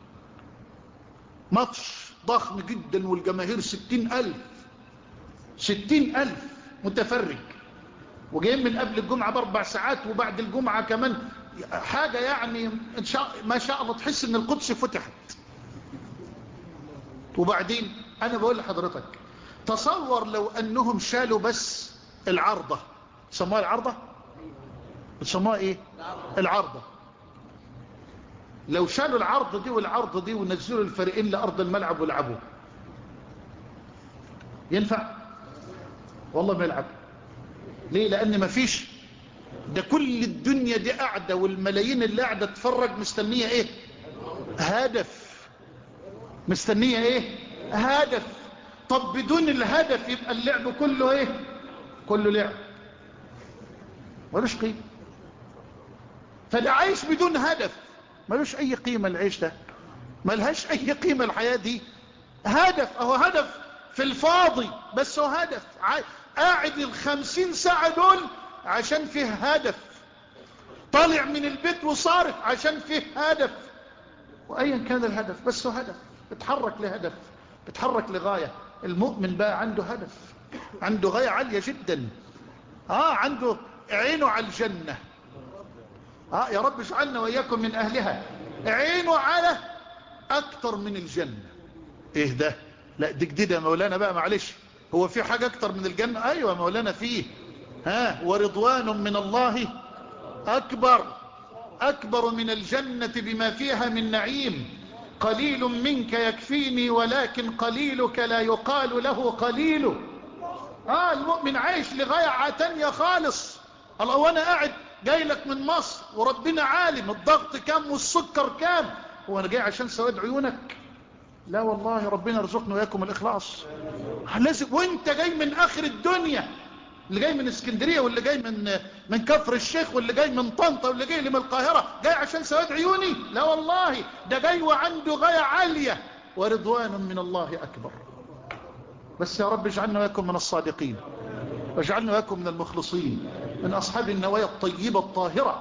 ماتش ضخم جدا والجماهير ستين ألف ستين ألف متفرج، وجايين من قبل الجمعة باربع ساعات وبعد الجمعة كمان، حاجة يعني إن شاء ما شاء الله تحس ان القدس فتحت. وبعدين انا بقول لحضرتك، تصور لو انهم شالوا بس العارضة، بتسموها العارضة، بتسموها ايه العارضة، لو شالوا العارضة دي والعارضة دي ونزلوا الفريقين لأرض الملعب ولعبوا، ينفع؟ والله ما يلعب. ليه؟ لأن ما فيش، ده كل الدنيا دي قاعدة والملايين اللي قاعدة تتفرج مستنية ايه؟ هدف. مستنية ايه؟ هدف. طب بدون الهدف يبقى اللعب كله ايه؟ كله لعب ملوش قيمة. فاللي عايش بدون هدف ملوش اي قيمة. العيش ده ملهاش اي قيمة. الحياة دي هدف، اهو هدف في الفاضي، بس هو هدف. قاعد الخمسين ساعة دول عشان فيه هدف، طالع من البيت وصارف عشان فيه هدف، وايا كان الهدف بس هو هدف، بتحرك لهدف، بتحرك لغاية. المؤمن بقى عنده هدف، عنده غاية عالية جدا. اه عنده عينه على الجنة. اه يا رب اجعلنا واياكم من اهلها. عينه على اكتر من الجنة. ايه ده؟ لا دي جديدة يا مولانا بقى، معلش. هو في حاجة اكتر من الجنة؟ ايوه يا مولانا فيه. ها ورضوان من الله اكبر، اكبر من الجنة بما فيها من نعيم. قليل منك يكفيني ولكن قليلك لا يقال له قليل. اه المؤمن عايش لغاية تانية خالص. الله، وانا قاعد جاي لك من مصر وربنا عالم الضغط كام والسكر كام، هو انا جاي عشان سواد عيونك؟ لا والله، ربنا يرزقنا وياكم الاخلاص. لازم وانت جاي من اخر الدنيا، اللي جاي من اسكندرية واللي جاي من من كفر الشيخ واللي جاي من طنطا واللي جاي من القاهرة، جاي عشان سواد عيوني؟ لا والله، ده جاي وعنده غاية عالية، ورضوان من الله اكبر. بس يا رب اجعلنا وياكم من الصادقين، واجعلنا وياكم من المخلصين، من اصحاب النوايا الطيبة الطاهرة.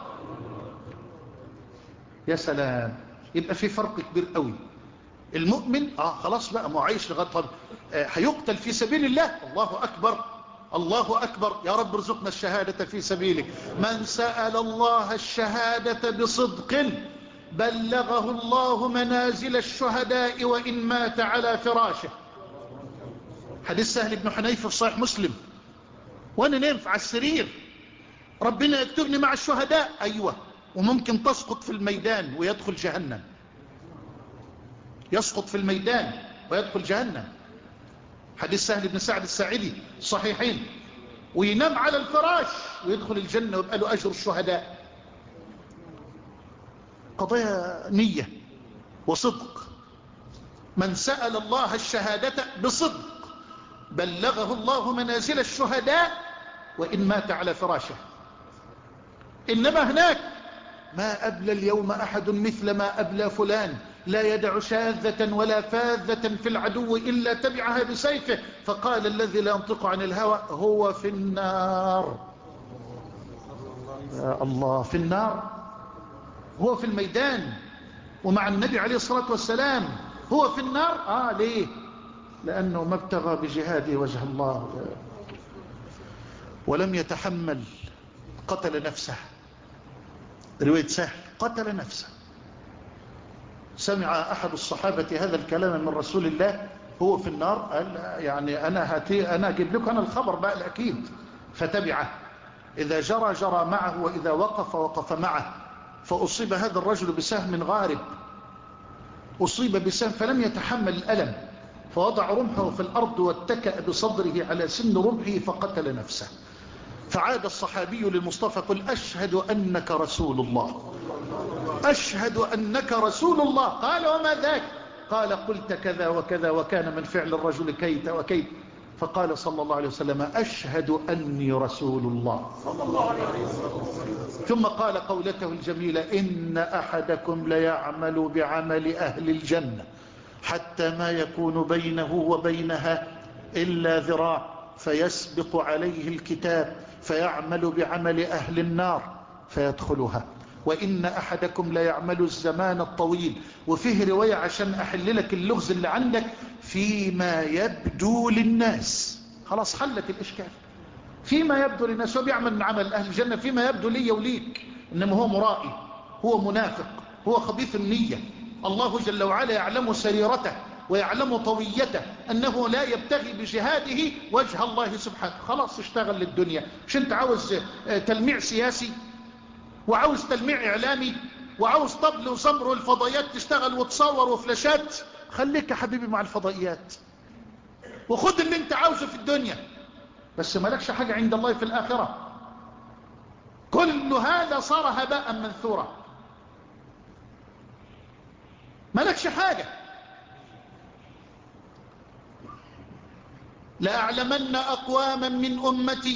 يا سلام. يبقى في فرق كبير قوي. المؤمن اه خلاص بقى، ما عايش لغايه طب آه هيقتل في سبيل الله، الله اكبر الله أكبر، يا رب ارزقنا الشهادة في سبيلك. من سأل الله الشهادة بصدق بلغه الله منازل الشهداء وإن مات على فراشه. حديث سهل بن حنيفة في صحيح مسلم. وانا ننفع على السرير ربنا يكتبني مع الشهداء، ايوه، وممكن تسقط في الميدان ويدخل جهنم، يسقط في الميدان ويدخل جهنم. حديث سهل بن سعد الساعدي صحيحين. وينام على الفراش ويدخل الجنة ويبقى له أجر الشهداء. قضايا نية وصدق. من سأل الله الشهادة بصدق بلغه الله منازل الشهداء وإن مات على فراشه. إنما هناك ما أبلى اليوم أحد مثل ما أبلى فلان، لا يدع شاذة ولا فاذة في العدو إلا تبعها بسيفه. فقال الذي لا ينطق عن الهوى هو في النار. يا الله، في النار، هو في الميدان ومع النبي عليه الصلاة والسلام، هو في النار. آه ليه؟ لأنه ما ابتغى بجهاده وجه الله ولم يتحمل، قتل نفسه. رواية سهل قتل نفسه. سمع أحد الصحابة هذا الكلام من رسول الله هو في النار، قال يعني أنا, هاتي أنا أجيب لكم أنا الخبر بقى الأكيد. فتبعه، إذا جرى جرى معه وإذا وقف وقف معه. فأصيب هذا الرجل بسهم غارب، أصيب بسهم فلم يتحمل الألم، فوضع رمحه في الأرض واتكأ بصدره على سن رمحه فقتل نفسه. فعاد الصحابي للمصطفى قل أشهد أنك رسول الله، أشهد أنك رسول الله. قال وما ذاك؟ قال قلت كذا وكذا وكان من فعل الرجل كيت وكيت. فقال صلى الله عليه وسلم أشهد أني رسول الله. ثم قال قولته الجميلة إن أحدكم ليعمل بعمل أهل الجنة حتى ما يكون بينه وبينها إلا ذراع فيسبق عليه الكتاب فيعمل بعمل أهل النار فيدخلها. وإن أحدكم ليعمل الزمان الطويل. وفيه رواية عشان أحل لك اللغز اللي عندك، فيما يبدو للناس. خلاص حلت الإشكال. فيما يبدو للناس، هو بيعمل من عمل أهل الجنة فيما يبدو لي وليك، إنما هو مرائي، هو منافق، هو خبيث النية. الله جل وعلا يعلم سريرته ويعلم طويته، أنه لا يبتغي بجهاده وجه الله سبحانه. خلاص اشتغل للدنيا. مش انت عاوز تلميع سياسي وعاوز تلميع إعلامي وعاوز طبل وصمر والفضائيات تشتغل وتصور وفلاشات؟ خليك يا حبيبي مع الفضائيات وخد اللي انت عاوزه في الدنيا، بس مالكش حاجة عند الله في الآخرة. كل هذا صار هباء منثورا، مالكش حاجة. لأعلمن أقواما من أمتي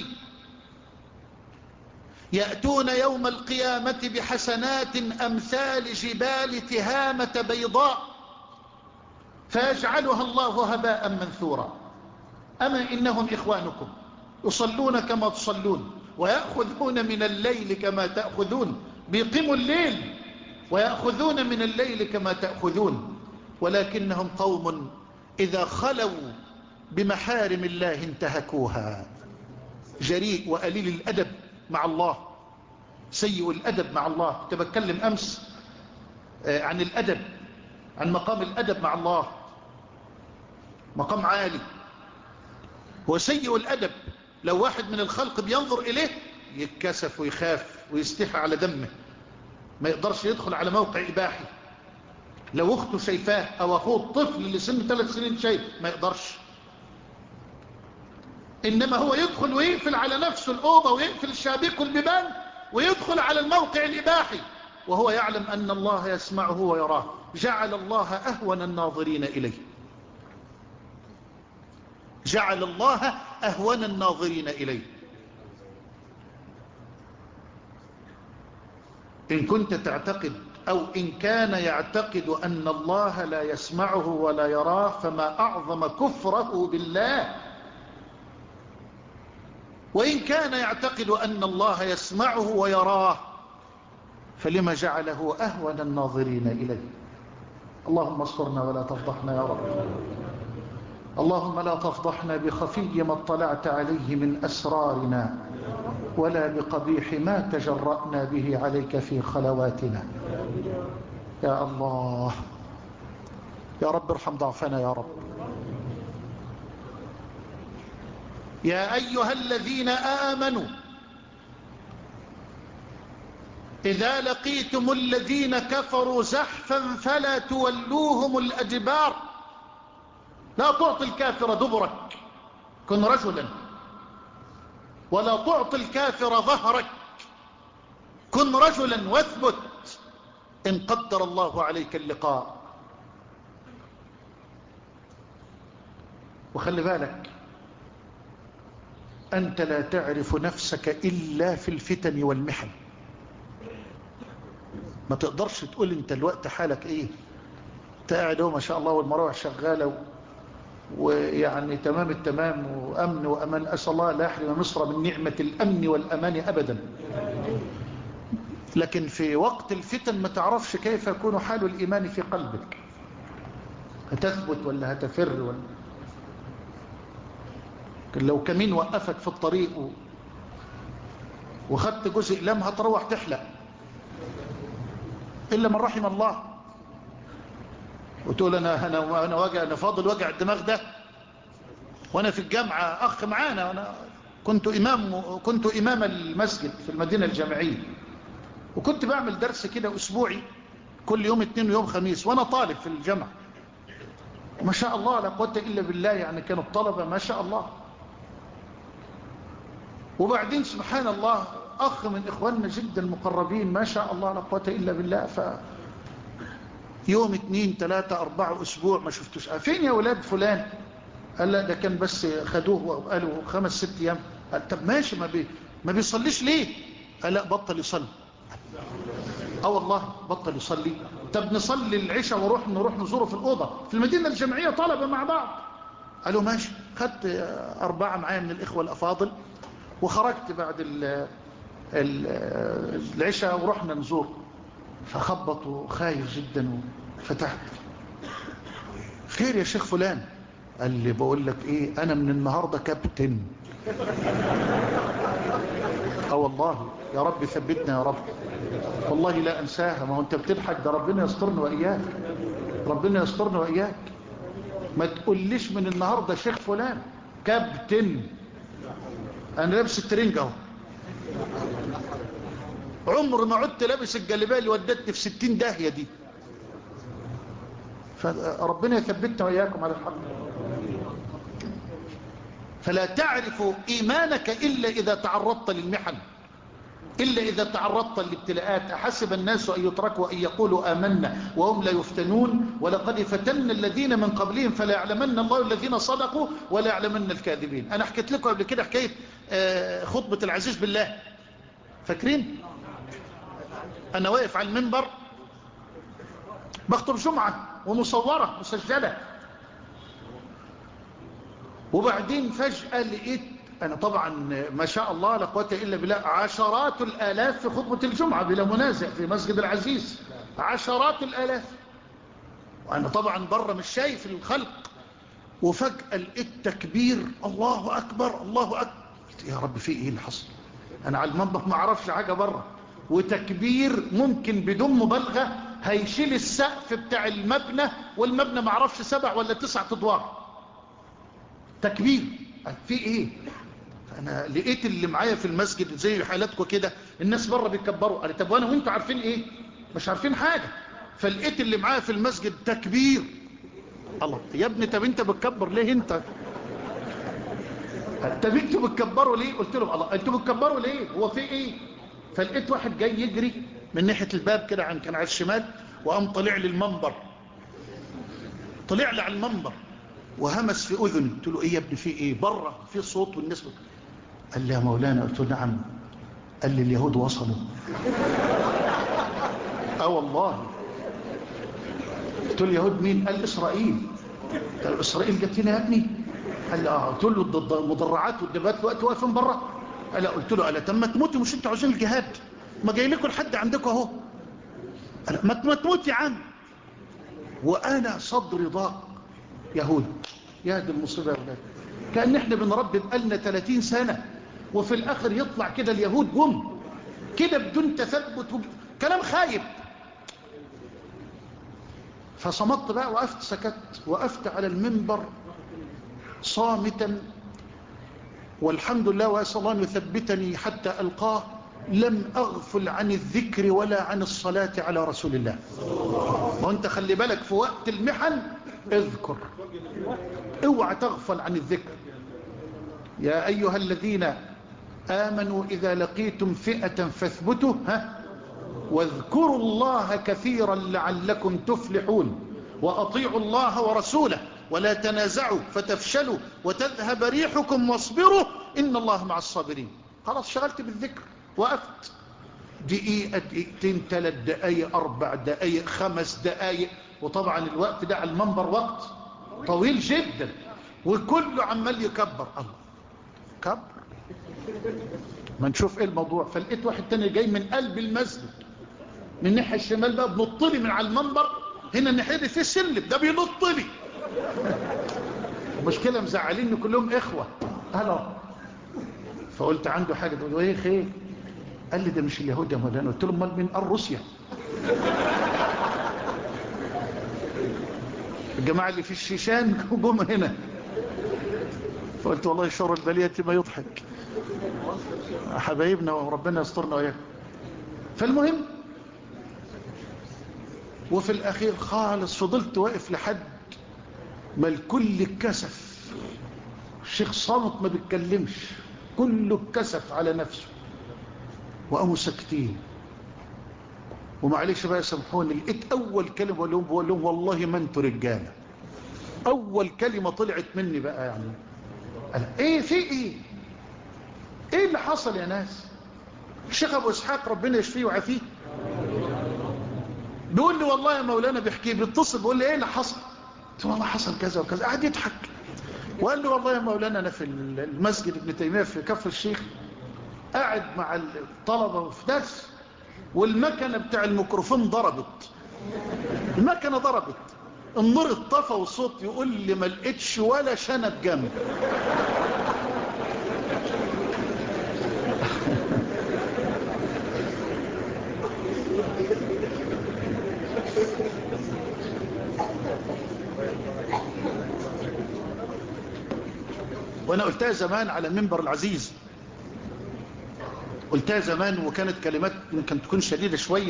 يأتون يوم القيامة بحسنات أمثال جبال تهامة بيضاء فيجعلها الله هباء منثورا. أما إنهم إخوانكم يصلون كما تصلون ويأخذون من الليل كما تأخذون، بيقيموا الليل ويأخذون من الليل كما تأخذون، ولكنهم قوم إذا خلوا بمحارم الله انتهكوها. جريء وقليل الأدب مع الله، سيء الأدب مع الله. كنت بتكلم أمس عن الأدب، عن مقام الأدب مع الله، مقام عالي. هو سيء الأدب لو واحد من الخلق بينظر إليه يتكسف ويخاف ويستحى على دمه، ما يقدرش يدخل على موقع إباحي. لو أخته شايفاه أو أخوه الطفل اللي سنه ثلاث سنين شايف ما يقدرش. إنما هو يدخل ويقفل على نفسه الأوضة ويقفل الشبابيك والبيبان ويدخل على الموقع الإباحي وهو يعلم أن الله يسمعه ويراه. جعل الله أهون الناظرين إليه، جعل الله أهون الناظرين إليه. إن كنت تعتقد أو إن كان يعتقد أن الله لا يسمعه ولا يراه فما أعظم كفره بالله. وإن كان يعتقد أن الله يسمعه ويراه فلما جعله أهون الناظرين إليه. اللهم اصبرنا ولا تفضحنا يا رب. اللهم لا تفضحنا بخفي ما اطلعت عليه من أسرارنا ولا بقبيح ما تجرأنا به عليك في خلواتنا. يا الله يا رب ارحم ضعفنا يا رب. يا أيها الذين آمنوا إذا لقيتم الذين كفروا زحفا فلا تولوهم الأدبار. لا تعطي الكافر دبرك، كن رجلا، ولا تعطي الكافر ظهرك، كن رجلا واثبت إن قدر الله عليك اللقاء. وخلي بالك أنت لا تعرف نفسك إلا في الفتن والمحن. ما تقدرش تقول انت الوقت حالك ايه، تقعد ما شاء الله والمراوح شغالة ويعني تمام التمام وأمن وأمان. أسأل الله لا يحرم مصر من نعمة الأمن والأمان أبدا، لكن في وقت الفتن ما تعرفش كيف يكون حال الإيمان في قلبك، هتثبت ولا هتفر ولا. لو كمين وقفك في الطريق و... وخدت جزء لم هتروح تحلق إلا من رحم الله، وتقول أنا أنا أنا وجع أنا فاضل وجع الدماغ ده وأنا في الجامعة. أخ معانا أنا كنت إمام كنت إمام المسجد في المدينة الجامعية، وكنت بعمل درس كده أسبوعي كل يوم اثنين ويوم خميس وأنا طالب في الجامعة. ما شاء الله لا قوة إلا بالله، يعني كانوا الطلبة ما شاء الله. وبعدين سبحان الله أخ من إخواننا جدا المقربين ما شاء الله لا قوة إلا بالله، ف يوم اثنين ثلاثة أربعة أسبوع ما شفتوش. فين يا ولاد فلان؟ قال لا ده كان بس خدوه وقالوا خمس ست أيام. قال طب ماشي ما, بي ما بيصليش ليه؟ قال لا بطل يصلي. اه والله بطل يصلي. طب نصلي العشاء وروح نروح نزوره في الأوضة في المدينة الجامعية طلبة مع بعض. قالوا ماشي. خدت أربعة معايا من الإخوة الأفاضل وخرجت بعد ال ال العشاء ورحنا نزور. فخبطوا خايف جدا وفتحت خير يا شيخ فلان؟ قال لي بقول لك ايه انا من النهاردة كابتن. اه والله يا رب ثبتنا يا رب، والله لا انساها. ما هو انت بتضحك، ده ربنا يسترنا واياك، ربنا يسترنا واياك. ما تقوليش من النهاردة شيخ فلان، كابتن. انا لابس الترنج اهو، عمر ما عدت لابس الجلبيه اللي ودتني في ستين داهية دي. فربنا يثبتنا وإياكم على الحق. فلا تعرف إيمانك إلا إذا تعرضت للمحن، إلا إذا تعرضت للابتلاءات. أحسب الناس أن يتركوا أن يقولوا آمنا وهم لا يفتنون ولقد فتن الذين من قبلهم فلا يعلمن الله الذين صدقوا ولا يعلمن الكاذبين. أنا حكيت لكم قبل كده حكاية خطبة العزيز بالله، فاكرين؟ أنا واقف على المنبر بخطب جمعة ومصورة مسجلة، وبعدين فجأة لقيت أنا طبعا ما شاء الله لا قوة إلا بالله عشرات الآلاف في خطبة الجمعة بلا منازع في مسجد العزيز، عشرات الآلاف، وأنا طبعا برا مش شايف الخلق. وفجأة لقيت تكبير الله أكبر الله أكبر. يا رب في إيه اللي حصل؟ أنا على المنبر ما أعرفش حاجة برا، وتكبير ممكن بدون مبالغة هيشيل السقف بتاع المبنى، والمبنى ما أعرفش سبع ولا تسع أدوار. تكبير في ايه؟ انا لقيت اللي معايا في المسجد زي حالاتكم كده الناس بره بيكبروا. قال طب وانا وانتوا عارفين ايه؟ مش عارفين حاجه. فلقيت اللي معايا في المسجد تكبير. الله يا ابني طب انت بتكبر ليه انت؟ طب انتوا بتكبروا ليه؟ قلت لهم الله انتوا بتكبروا ليه؟ هو في ايه؟ فلقيت واحد جاي يجري من ناحيه الباب كده عن كان على الشمال، وقام طلع لي المنبر، طلع لي على المنبر وهمس في أذني. قلت له ايه يا ابني في ايه؟ بره في صوت والناس. قال لي يا مولانا. قلت له نعم. قال لي اليهود وصلوا. اه والله. قلت له اليهود مين؟ قال اسرائيل. قال اسرائيل جت هنا يا ابني؟ قال لي اه. قلت له المدرعات والدبات الوقت واقفين بره؟ قال لا. قلت له الا تم تموتوا مش انتوا عاوزين الجهاد؟ ما جاي لكم لحد عندكم اهو. ما تموت يا عم. وانا صدري ضاق. يهود يا دي المصيبة يا ولاد، كأن احنا بنربي بقالنا ثلاثين سنة وفي الآخر يطلع كده اليهود جم كده بدون تثبت وب... كلام خايب. فصمت بقى، وقفت سكت، وقفت على المنبر صامتا، والحمد لله، وأسأل الله أن يثبتني حتى ألقاه، لم أغفل عن الذكر ولا عن الصلاة على رسول الله. وانت خلي بالك في وقت المحن اذكر، اوعى تغفل عن الذكر. يا أيها الذين آمنوا إذا لقيتم فئة فاثبتوا ها واذكروا الله كثيرا لعلكم تفلحون وأطيعوا الله ورسوله ولا تنازعوا فتفشلوا وتذهب ريحكم واصبروا إن الله مع الصابرين. خلاص شغلت بالذكر، وقفت دقيقة، دقيقتين، ثلاث دقايق، أربع دقايق، خمس دقايق، وطبعا الوقت ده على المنبر وقت طويل جدا، وكله عمال يكبر. الله كبر، ما نشوف ايه الموضوع. فلقيت واحد تاني جاي من قلب المسجد من الناحية الشمال بقى، بنطلي من على المنبر، هنا الناحية دي في سلم، ده بينطلي. المشكلة مزعلين كلهم اخوة. هلا، فقلت عنده حاجة، تقول له ايه خير؟ قال لي ده مش اليهود يا مولانا. قلت له امال مين؟ قال روسيا. الجماعة اللي في الشيشان جم هنا. فقلت والله شر البلية ما يضحك، حبايبنا وربنا يسترنا وياكم. فالمهم، وفي الاخير خالص فضلت واقف لحد ما الكل اتكسف. الشيخ صامت ما بيتكلمش، كله اتكسف على نفسه، وقاموا ساكتين. ومعلش بقى سامحوني، لقيت اول كلمه بقول لهم بقول لهم والله ما انتوا رجاله. اول كلمه طلعت مني بقى يعني أنا ايه في ايه ايه اللي حصل يا ناس؟ الشيخ ابو اسحاق ربنا يشفيه ويعافيه بيقول لي والله يا مولانا، بيحكي بيتصل بيقول لي ايه اللي حصل؟ قلت له والله حصل كذا وكذا. قعد يضحك وقال لي والله يا مولانا انا في المسجد ابن تيميه في كفر الشيخ قاعد مع الطلبه في درس، والمكنه بتاع الميكروفون ضربت، المكنه ضربت، النور اتطفى والصوت يقول لي ما لقيتش ولا شنب جنب. وانا قلتها زمان على منبر العزيز، قلتها زمان، وكانت كلمات يمكن تكون شديدة شوية،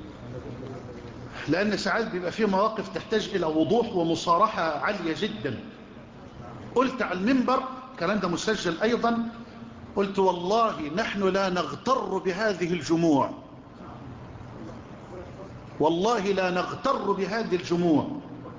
لأن ساعات بيبقى فيه مواقف تحتاج إلى وضوح ومصارحة عالية جدا. قلت على المنبر، الكلام ده مسجل أيضا، قلت والله نحن لا نغتر بهذه الجموع، والله لا نغتر بهذه الجموع،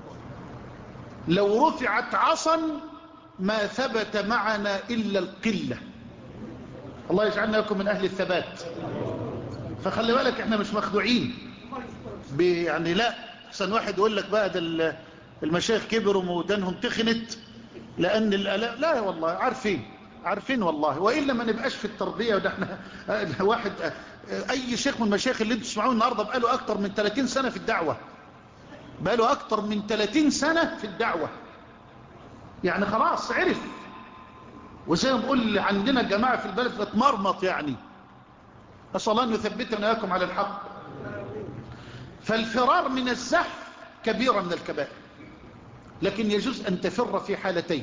لو رفعت عصا ما ثبت معنا إلا القلة. الله يجعلنا لكم من أهل الثبات. فخلي بالك احنا مش مخدوعين يعني، لا سن واحد يقول لك بقى ده المشايخ كبروا ودانهم تخنت لأن الألاء، لا والله عارفين عارفين والله، وإلا ما نبقاش في التربية. وده احنا واحد أي شيخ من المشايخ اللي انتوا تسمعوه النهاردة بقاله أكتر من ثلاثين سنة في الدعوة، بقاله أكتر من ثلاثين سنة في الدعوة، يعني خلاص عرف. وزي ما بقول عندنا جماعة في البلد بتمرمط يعني، أسأل الله أن يثبتنا وإياكم على الحق. فالفرار من الزحف كبيرة من الكبائر، لكن يجوز أن تفر في حالتين،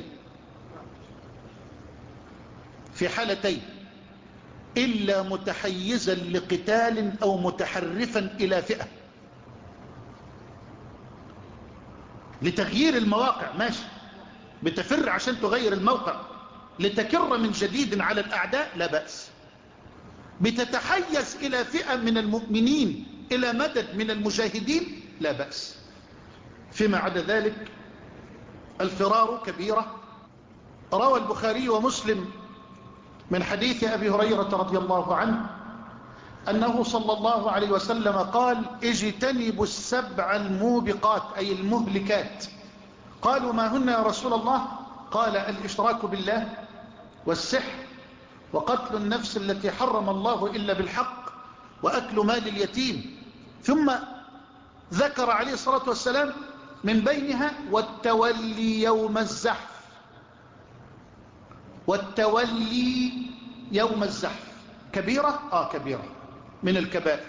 في حالتين، إلا متحيزا لقتال أو متحرفا إلى فئة لتغيير المواقع، ماشي، بتفر عشان تغير الموقع لتكر من جديد على الأعداء، لا بأس. بتتحيز إلى فئة من المؤمنين، إلى مدد من المجاهدين، لا بأس. فيما عدا ذلك الفرار كبيرة. روى البخاري ومسلم من حديث أبي هريرة رضي الله عنه أنه صلى الله عليه وسلم قال: اجتنبوا السبع الموبقات، أي المهلكات. قالوا ما هن يا رسول الله؟ قال: الإشراك بالله، والسحر، وقتل النفس التي حرم الله إلا بالحق، وأكل مال اليتيم. ثم ذكر عليه الصلاة والسلام من بينها والتولي يوم الزحف. والتولي يوم الزحف كبيرة؟ آه كبيرة من الكبائر.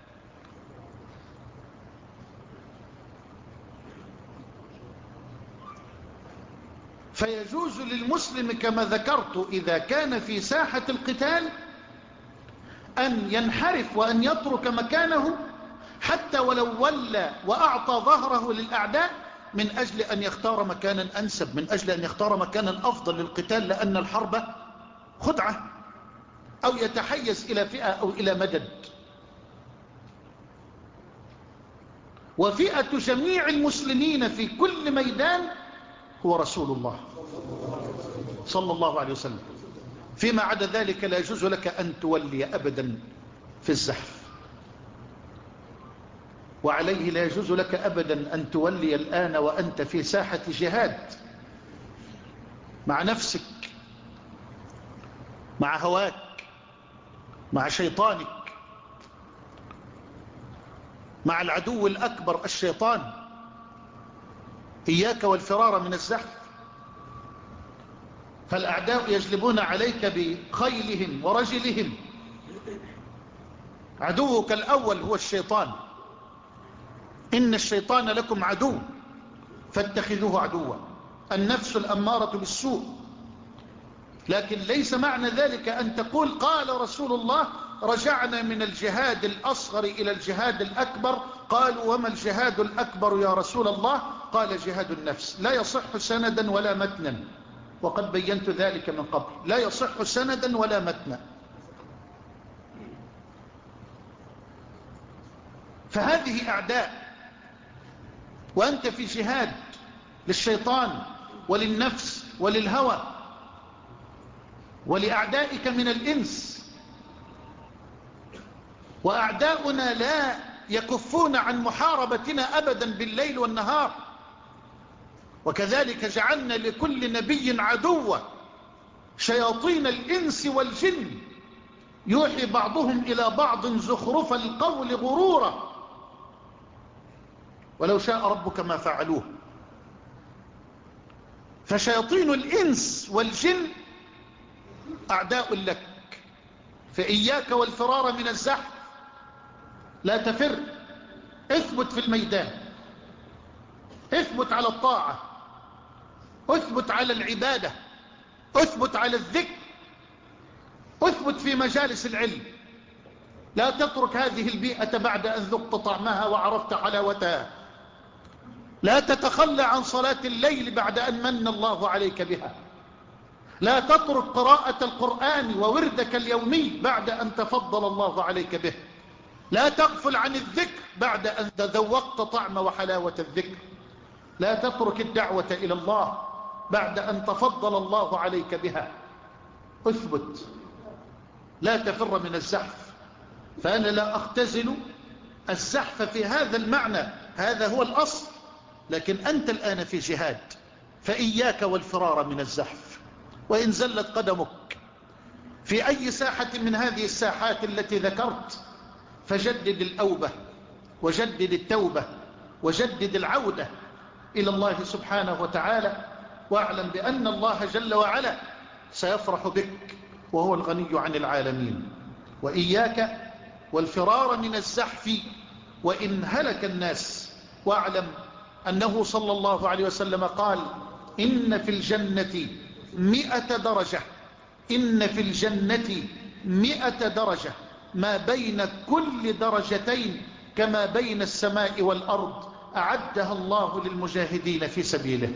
فيجوز للمسلم كما ذكرت إذا كان في ساحة القتال أن ينحرف وأن يترك مكانه حتى ولو ولى وأعطى ظهره للأعداء من أجل أن يختار مكانا أنسب، من أجل أن يختار مكانا أفضل للقتال، لأن الحرب خدعة، أو يتحيز إلى فئة أو إلى مدد. وفئة جميع المسلمين في كل ميدان هو رسول الله صلى الله عليه وسلم. فيما عدا ذلك لا يجوز لك أن تولي أبدا في الزحف، وعليه لا يجوز لك أبدا أن تولي الآن وأنت في ساحة جهاد مع نفسك، مع هواك، مع شيطانك، مع العدو الأكبر الشيطان. إياك والفرار من الزحف، فالأعداء يجلبون عليك بخيلهم ورجلهم. عدوك الأول هو الشيطان، إن الشيطان لكم عدو فاتخذوه عدوا، النفس الأمارة بالسوء. لكن ليس معنى ذلك أن تقول قال رسول الله رجعنا من الجهاد الأصغر إلى الجهاد الأكبر. قالوا وما الجهاد الأكبر يا رسول الله؟ قال جهاد النفس. لا يصح سندا ولا متنا، وقد بينت ذلك من قبل، لا يصح سندا ولا متنا. فهذه أعداء وأنت في جهاد للشيطان وللنفس وللهوى ولأعدائك من الإنس. وأعداؤنا لا يكفون عن محاربتنا أبدا بالليل والنهار. وكذلك جعلنا لكل نبي عدوا شياطين الإنس والجن يوحي بعضهم إلى بعض زخرف القول غرورا ولو شاء ربك ما فعلوه. فشياطين الإنس والجن أعداء لك، فإياك والفرار من الزحف. لا تفر، اثبت في الميدان، اثبت على الطاعة، اثبت على العبادة، اثبت على الذكر، اثبت في مجالس العلم. لا تترك هذه البيئة بعد أن ذقت طعمها وعرفت حلاوتها. لا تتخلى عن صلاة الليل بعد أن من الله عليك بها. لا تترك قراءة القرآن ووردك اليومي بعد أن تفضل الله عليك به. لا تغفل عن الذكر بعد أن تذوقت طعم وحلاوة الذكر. لا تترك الدعوة إلى الله بعد أن تفضل الله عليك بها. اثبت، لا تفر من الزحف. فأنا لا أختزل الزحف في هذا المعنى، هذا هو الأصل. لكن أنت الآن في جهاد، فإياك والفرار من الزحف. وإن زلت قدمك في أي ساحة من هذه الساحات التي ذكرت فجدد الأوبة وجدد التوبة وجدد العودة إلى الله سبحانه وتعالى، واعلم بأن الله جل وعلا سيفرح بك وهو الغني عن العالمين. وإياك والفرار من الزحف وإن هلك الناس. واعلم أنه صلى الله عليه وسلم قال إن في الجنة مئة درجة، إن في الجنة مئة درجة ما بين كل درجتين كما بين السماء والأرض أعدها الله للمجاهدين في سبيله.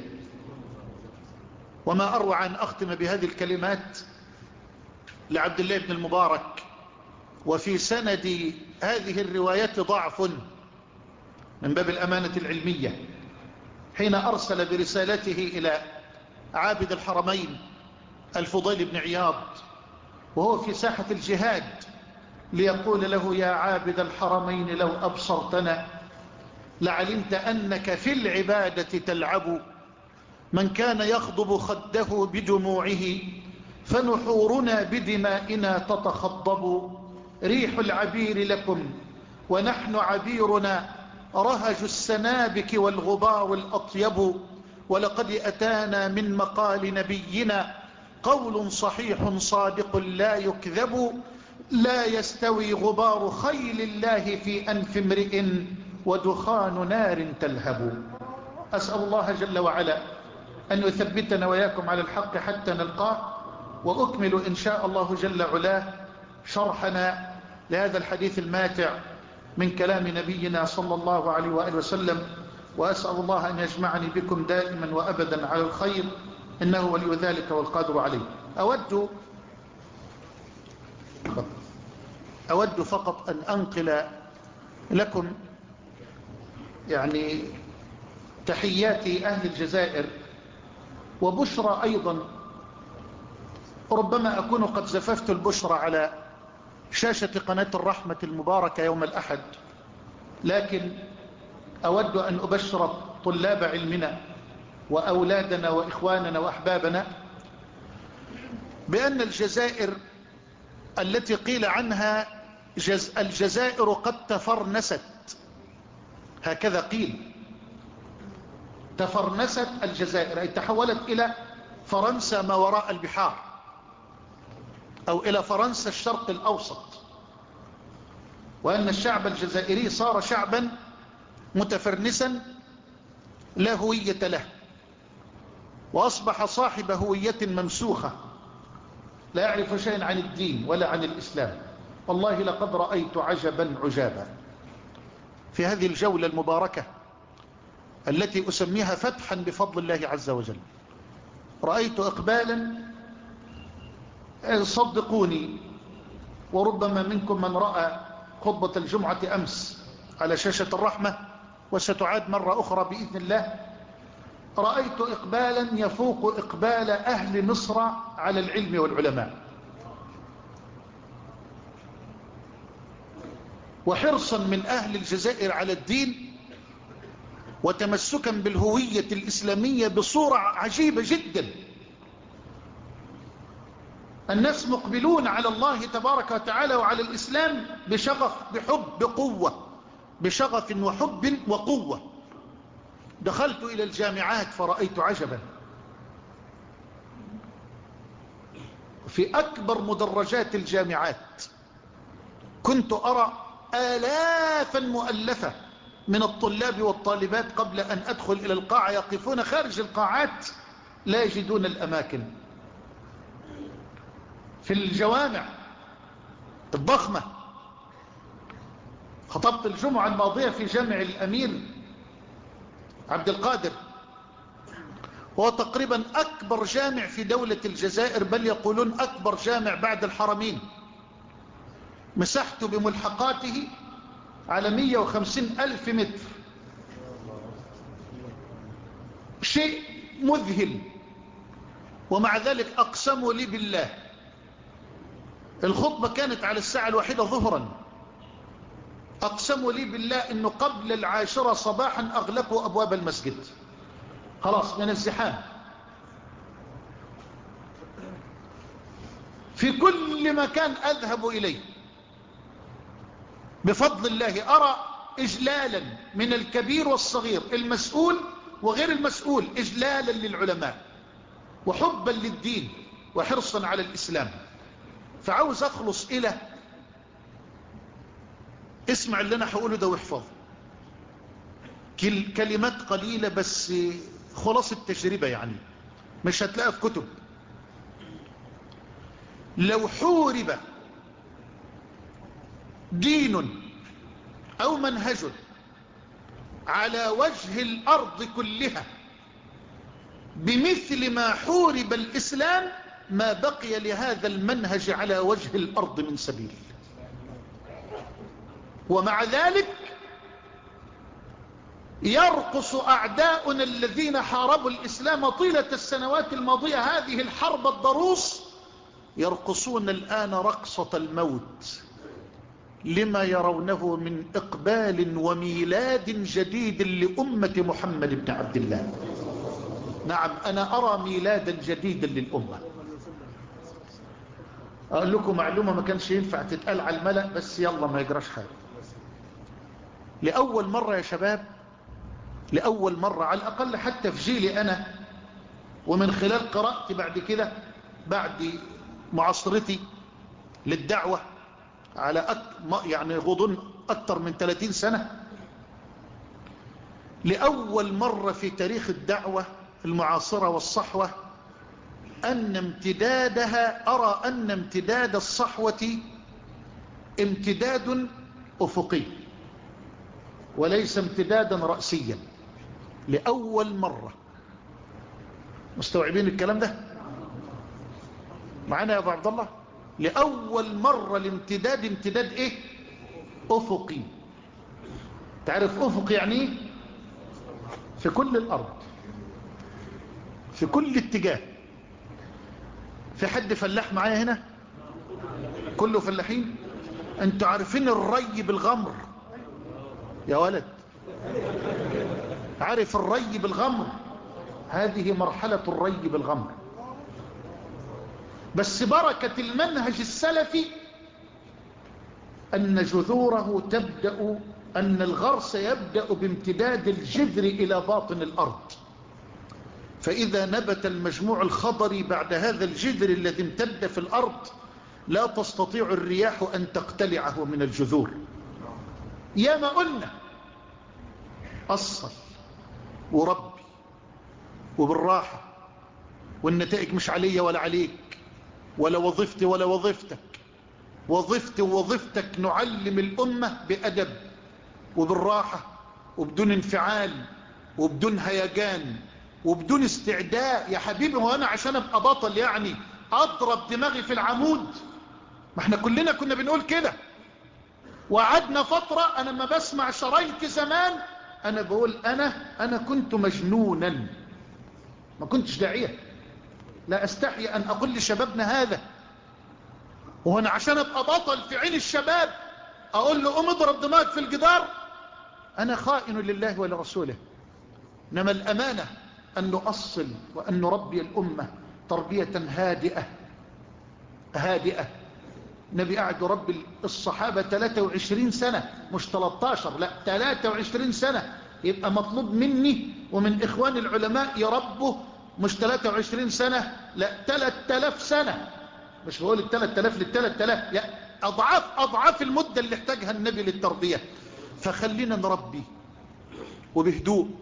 وما أروع أن أختم بهذه الكلمات لعبد الله بن المبارك. وفي سند هذه الروايات ضعف من باب الأمانة العلمية، حين أرسل برسالته إلى عابد الحرمين الفضيل بن عياض وهو في ساحة الجهاد ليقول له يا عابد الحرمين لو أبصرتنا لعلمت أنك في العبادة تلعب. من كان يخضب خده بدموعه فنحورنا بدمائنا تتخضب. ريح العبير لكم ونحن عبيرنا رهج السنابك والغبار الأطيب. ولقد أتانا من مقال نبينا قول صحيح صادق لا يكذب، لا يستوي غبار خيل الله في أنف امرئ ودخان نار تلهب. أسأل الله جل وعلا أن يثبتنا وإياكم على الحق حتى نلقاه. وأكمل إن شاء الله جل علاه شرحنا لهذا الحديث الماتع من كلام نبينا صلى الله عليه وآله وسلم، وأسأل الله أن يجمعني بكم دائما وأبدا على الخير، إنه ولي ذلك والقادر عليه. أود أود فقط أن أنقل لكم يعني تحيات أهل الجزائر وبشرى أيضا. ربما أكون قد زففت البشرى على شاشة قناة الرحمة المباركة يوم الأحد، لكن أود أن أبشر طلاب علمنا وأولادنا وإخواننا وأحبابنا بأن الجزائر التي قيل عنها جز الجزائر قد تفرنست، هكذا قيل، تفرنست الجزائر أي تحولت إلى فرنسا ما وراء البحار، أو إلى فرنسا الشرق الأوسط، وأن الشعب الجزائري صار شعبا متفرنسا لا هوية له، وأصبح صاحب هوية ممسوخة لا يعرف شيئا عن الدين ولا عن الإسلام. والله لقد رأيت عجبا عجابا في هذه الجولة المباركة التي أسميها فتحا بفضل الله عز وجل. رأيت إقبالا صدقوني، وربما منكم من رأى خطبة الجمعة أمس على شاشة الرحمة وستعاد مرة أخرى بإذن الله، رأيت إقبالا يفوق إقبال أهل مصر على العلم والعلماء، وحرصا من أهل الجزائر على الدين، وتمسكا بالهوية الإسلامية بصورة عجيبة جدا. الناس مقبلون على الله تبارك وتعالى وعلى الإسلام بشغف، بحب، بقوة، بشغف وحب وقوة. دخلت إلى الجامعات فرأيت عجبا، في أكبر مدرجات الجامعات كنت أرى آلافا مؤلفة من الطلاب والطالبات قبل أن أدخل إلى القاعة يقفون خارج القاعات لا يجدون الأماكن. في الجوامع الضخمة، خطبت الجمعة الماضية في جامع الأمير عبد القادر، هو تقريبا أكبر جامع في دولة الجزائر، بل يقولون أكبر جامع بعد الحرمين، مساحته بملحقاته على مئة وخمسين ألف متر، شيء مذهل. ومع ذلك أقسموا لي بالله، الخطبة كانت على الساعة الواحدة ظهرا، أقسموا لي بالله أنه قبل العاشرة صباحا أغلقوا أبواب المسجد خلاص من الزحام. في كل مكان أذهب إليه بفضل الله أرى إجلالا من الكبير والصغير، المسؤول وغير المسؤول، إجلالا للعلماء وحبا للدين وحرصا على الإسلام. فعاوز أخلص إلى، اسمع اللي أنا هقوله ده واحفظ، كلمات قليلة بس خلاص التجربة، يعني مش هتلاقها في كتب. لو حورب دين أو منهج على وجه الأرض كلها بمثل ما حورب الإسلام، ما بقي لهذا المنهج على وجه الأرض من سبيل. ومع ذلك يرقص أعداؤنا الذين حاربوا الإسلام طيلة السنوات الماضية هذه الحرب الضروس، يرقصون الآن رقصة الموت لما يرونه من إقبال وميلاد جديد لأمة محمد بن عبد الله. نعم، أنا أرى ميلادا جديدا للأمة. أقول لكم معلومة ما كانش ينفع تتقال على الملأ، بس يلا ما يجراش حاجة. لأول مرة يا شباب، لأول مرة على الأقل حتى في جيلي أنا، ومن خلال قراءتي بعد كده بعد معاصرتي للدعوة على أك... يعني غضون أكثر من ثلاثين سنة، لأول مرة في تاريخ الدعوة المعاصرة والصحوة أن امتدادها، أرى أن امتداد الصحوة امتداد أفقي وليس امتدادا رأسيا. لأول مرة. مستوعبين الكلام ده معنا يا أبو عبد الله؟ لأول مرة الامتداد امتداد ايه؟ أفقي. تعرف أفقي يعني ايه؟ في كل الأرض، في كل اتجاه. في حد فلاح معايا هنا؟ كله فلاحين. انتوا عارفين الري بالغمر يا ولد؟ عارف الري بالغمر؟ هذه مرحلة الري بالغمر. بس بركة المنهج السلفي أن جذوره تبدأ، أن الغرس يبدأ بامتداد الجذر إلى باطن الأرض. فإذا نبت المجموع الخضري بعد هذا الجذر الذي امتد في الأرض لا تستطيع الرياح أن تقتلعه من الجذور. يا ما قلنا أصل وربي وبالراحة، والنتائج مش علي ولا عليك ولا وظيفتي ولا وظيفتك. وظيفتي ووظيفتك نعلم الأمة بأدب وبالراحة وبدون انفعال وبدون هيجان وبدون استعداء. يا حبيبي وانا عشان ابقى بطل يعني اضرب دماغي في العمود؟ ما احنا كلنا كنا بنقول كده. وقعدنا فترة انا ما بسمع شرايط زمان انا بقول انا انا كنت مجنونا، ما كنتش داعية. لا استحي ان اقول لشبابنا هذا. وانا عشان ابقى بطل في عين الشباب اقول له قوم اضرب دماغك في الجدار؟ انا خائن لله ولرسوله. انما الامانة ان نؤصل وان نربي الامة تربية هادئة هادئة. النبي قاعد يربي الصحابة ثلاثة وعشرين سنة، مش ثلاثة عشر، لا ثلاثة وعشرين سنة. يبقى مطلوب مني ومن اخوان العلماء يربوا مش ثلاثة وعشرين سنة، لا ثلاثة آلاف سنة. مش بقول الثلاثة آلاف للثلاثة آلاف، لا اضعاف اضعاف المدة اللي احتاجها النبي للتربية. فخلينا نربي وبهدوء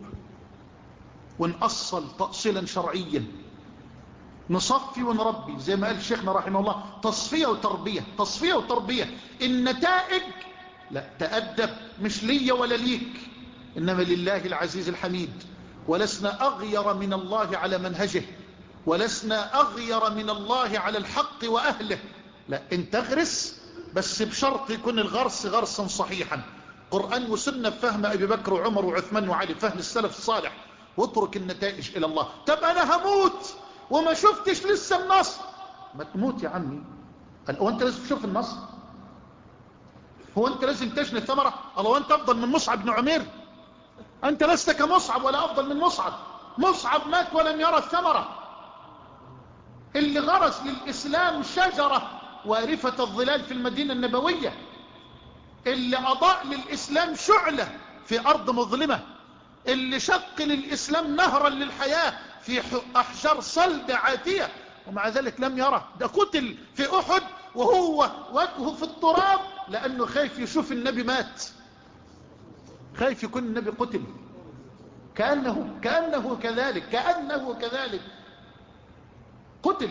ونأصل تأصيلا شرعيا، نصفي ونربي زي ما قال شيخنا رحمه الله، تصفية وتربية، تصفية وتربية. النتائج لا تأدب، مش لي ولا ليك، إنما لله العزيز الحميد. ولسنا أغير من الله على منهجه، ولسنا أغير من الله على الحق وأهله. لا، انت اغرس بس بشرط يكون الغرس غرسا صحيحا، قرآن وسنة بفهم أبي بكر وعمر وعثمان وعلي، فهم السلف الصالح، واترك النتائج إلى الله. طب أنا هموت وما شفتش لسه النصر. ما تموت يا عمي. هو أنت لازم تشوف النصر؟ هو أنت لازم تجني الثمرة؟ الله، وأنت أفضل من مصعب بن عمير؟ أنت لست كمصعب ولا أفضل من مصعب. مصعب مات ولم يرى الثمرة. اللي غرس للإسلام شجرة وارفة الظلال في المدينة النبوية، اللي أضاء للإسلام شعلة في أرض مظلمة، اللي شق للإسلام نهرا للحياة في أحجار صلب عاتية، ومع ذلك لم يره. ده قتل في أحد وهو وجهه في التراب لأنه خايف يشوف النبي مات، خايف يكون النبي قتل. كأنه, كأنه كذلك كأنه كذلك قتل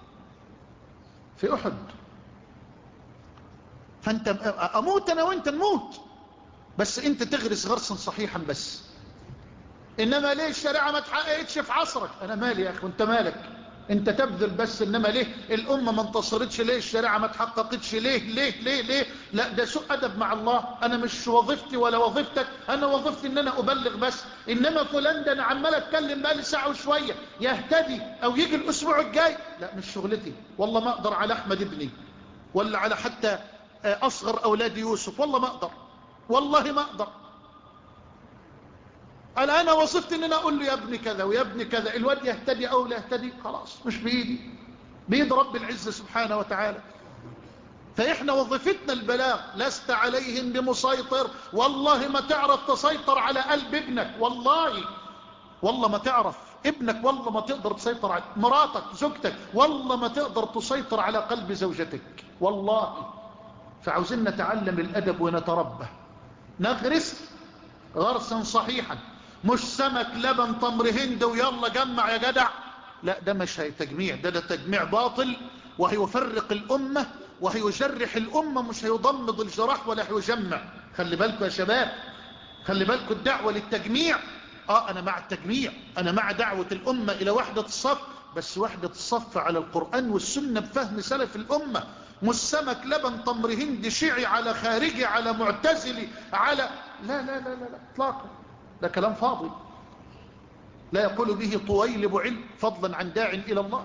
في أحد. فأنت أموت أنا وأنت نموت، بس أنت تغرس غرسا صحيحا بس. إنما ليه الشريعة ما تحققتش في عصرك؟ أنا مالي يا أخي وأنت مالك؟ أنت تبذل بس. إنما ليه الأمة ما انتصرتش؟ ليه الشريعة ما تحققتش؟ ليه ليه ليه ليه لا، ده سوء أدب مع الله. أنا مش وظيفتي ولا وظيفتك، أنا وظيفتي إن أنا أبلغ بس. إنما فلان ده أنا عمال أتكلم بقالي ساعة وشوية، يهتدي أو يجي الأسبوع الجاي، لا مش شغلتي. والله ما أقدر على أحمد ابني ولا على حتى أصغر أولاد يوسف، والله ما أقدر، والله ما أقدر. قال أنا وظيفتي إن أنا أقول له يا ابني كذا ويا ابني كذا، الواد يهتدي أو لا يهتدي خلاص مش بإيدي، بيد رب العزة سبحانه وتعالى. فإحنا وظيفتنا البلاغ. لست عليهم بمسيطر. والله ما تعرف تسيطر على قلب ابنك، والله والله ما تعرف. ابنك والله ما تقدر تسيطر على مراتك، زوجتك والله ما تقدر تسيطر على قلب زوجتك والله. فعاوزين نتعلم الأدب ونتربى، نغرس غرسا صحيحا، مش سمك لبن تمر هند ويلا جمع يا جدع. لا، ده مش هي تجميع، ده ده تجميع باطل، وهيفرق الأمة وهيجرح الأمة، مش هيضمد الجراح ولا هيجمع. خلي بالكم يا شباب، خلي بالكم الدعوة للتجميع. اه انا مع التجميع، انا مع دعوة الأمة الى وحدة الصف، بس وحدة الصف على القرآن والسنة بفهم سلف الأمة، مش سمك لبن تمر هند شيعي على خارجي على معتزلي على لا لا لا لا لا اطلاقا، ده كلام فاضي لا يقول به طويلب علم فضلا عن داع إلى الله.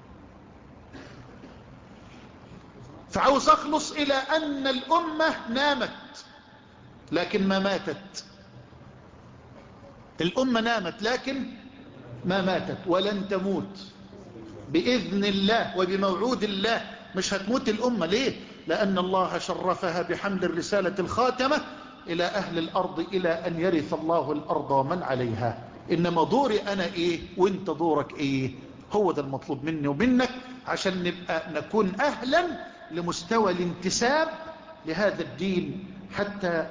فعاوز أخلص إلى أن الأمة نامت لكن ما ماتت. الأمة نامت لكن ما ماتت ولن تموت بإذن الله وبموعود الله. مش هتموت الأمة ليه؟ لأن الله شرفها بحمل الرسالة الخاتمة إلى أهل الأرض إلى أن يرث الله الأرض ومن عليها. إنما دوري أنا إيه وإنت دورك إيه؟ هو ده المطلوب مني ومنك، عشان نبقى نكون أهلا لمستوى الانتساب لهذا الدين، حتى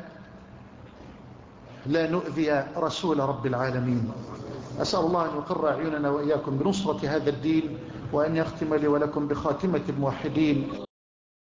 لا نؤذي رسول رب العالمين. أسأل الله أن يقر أعيننا وإياكم بنصرة هذا الدين، وأن يختم لي ولكم بخاتمة الموحدين.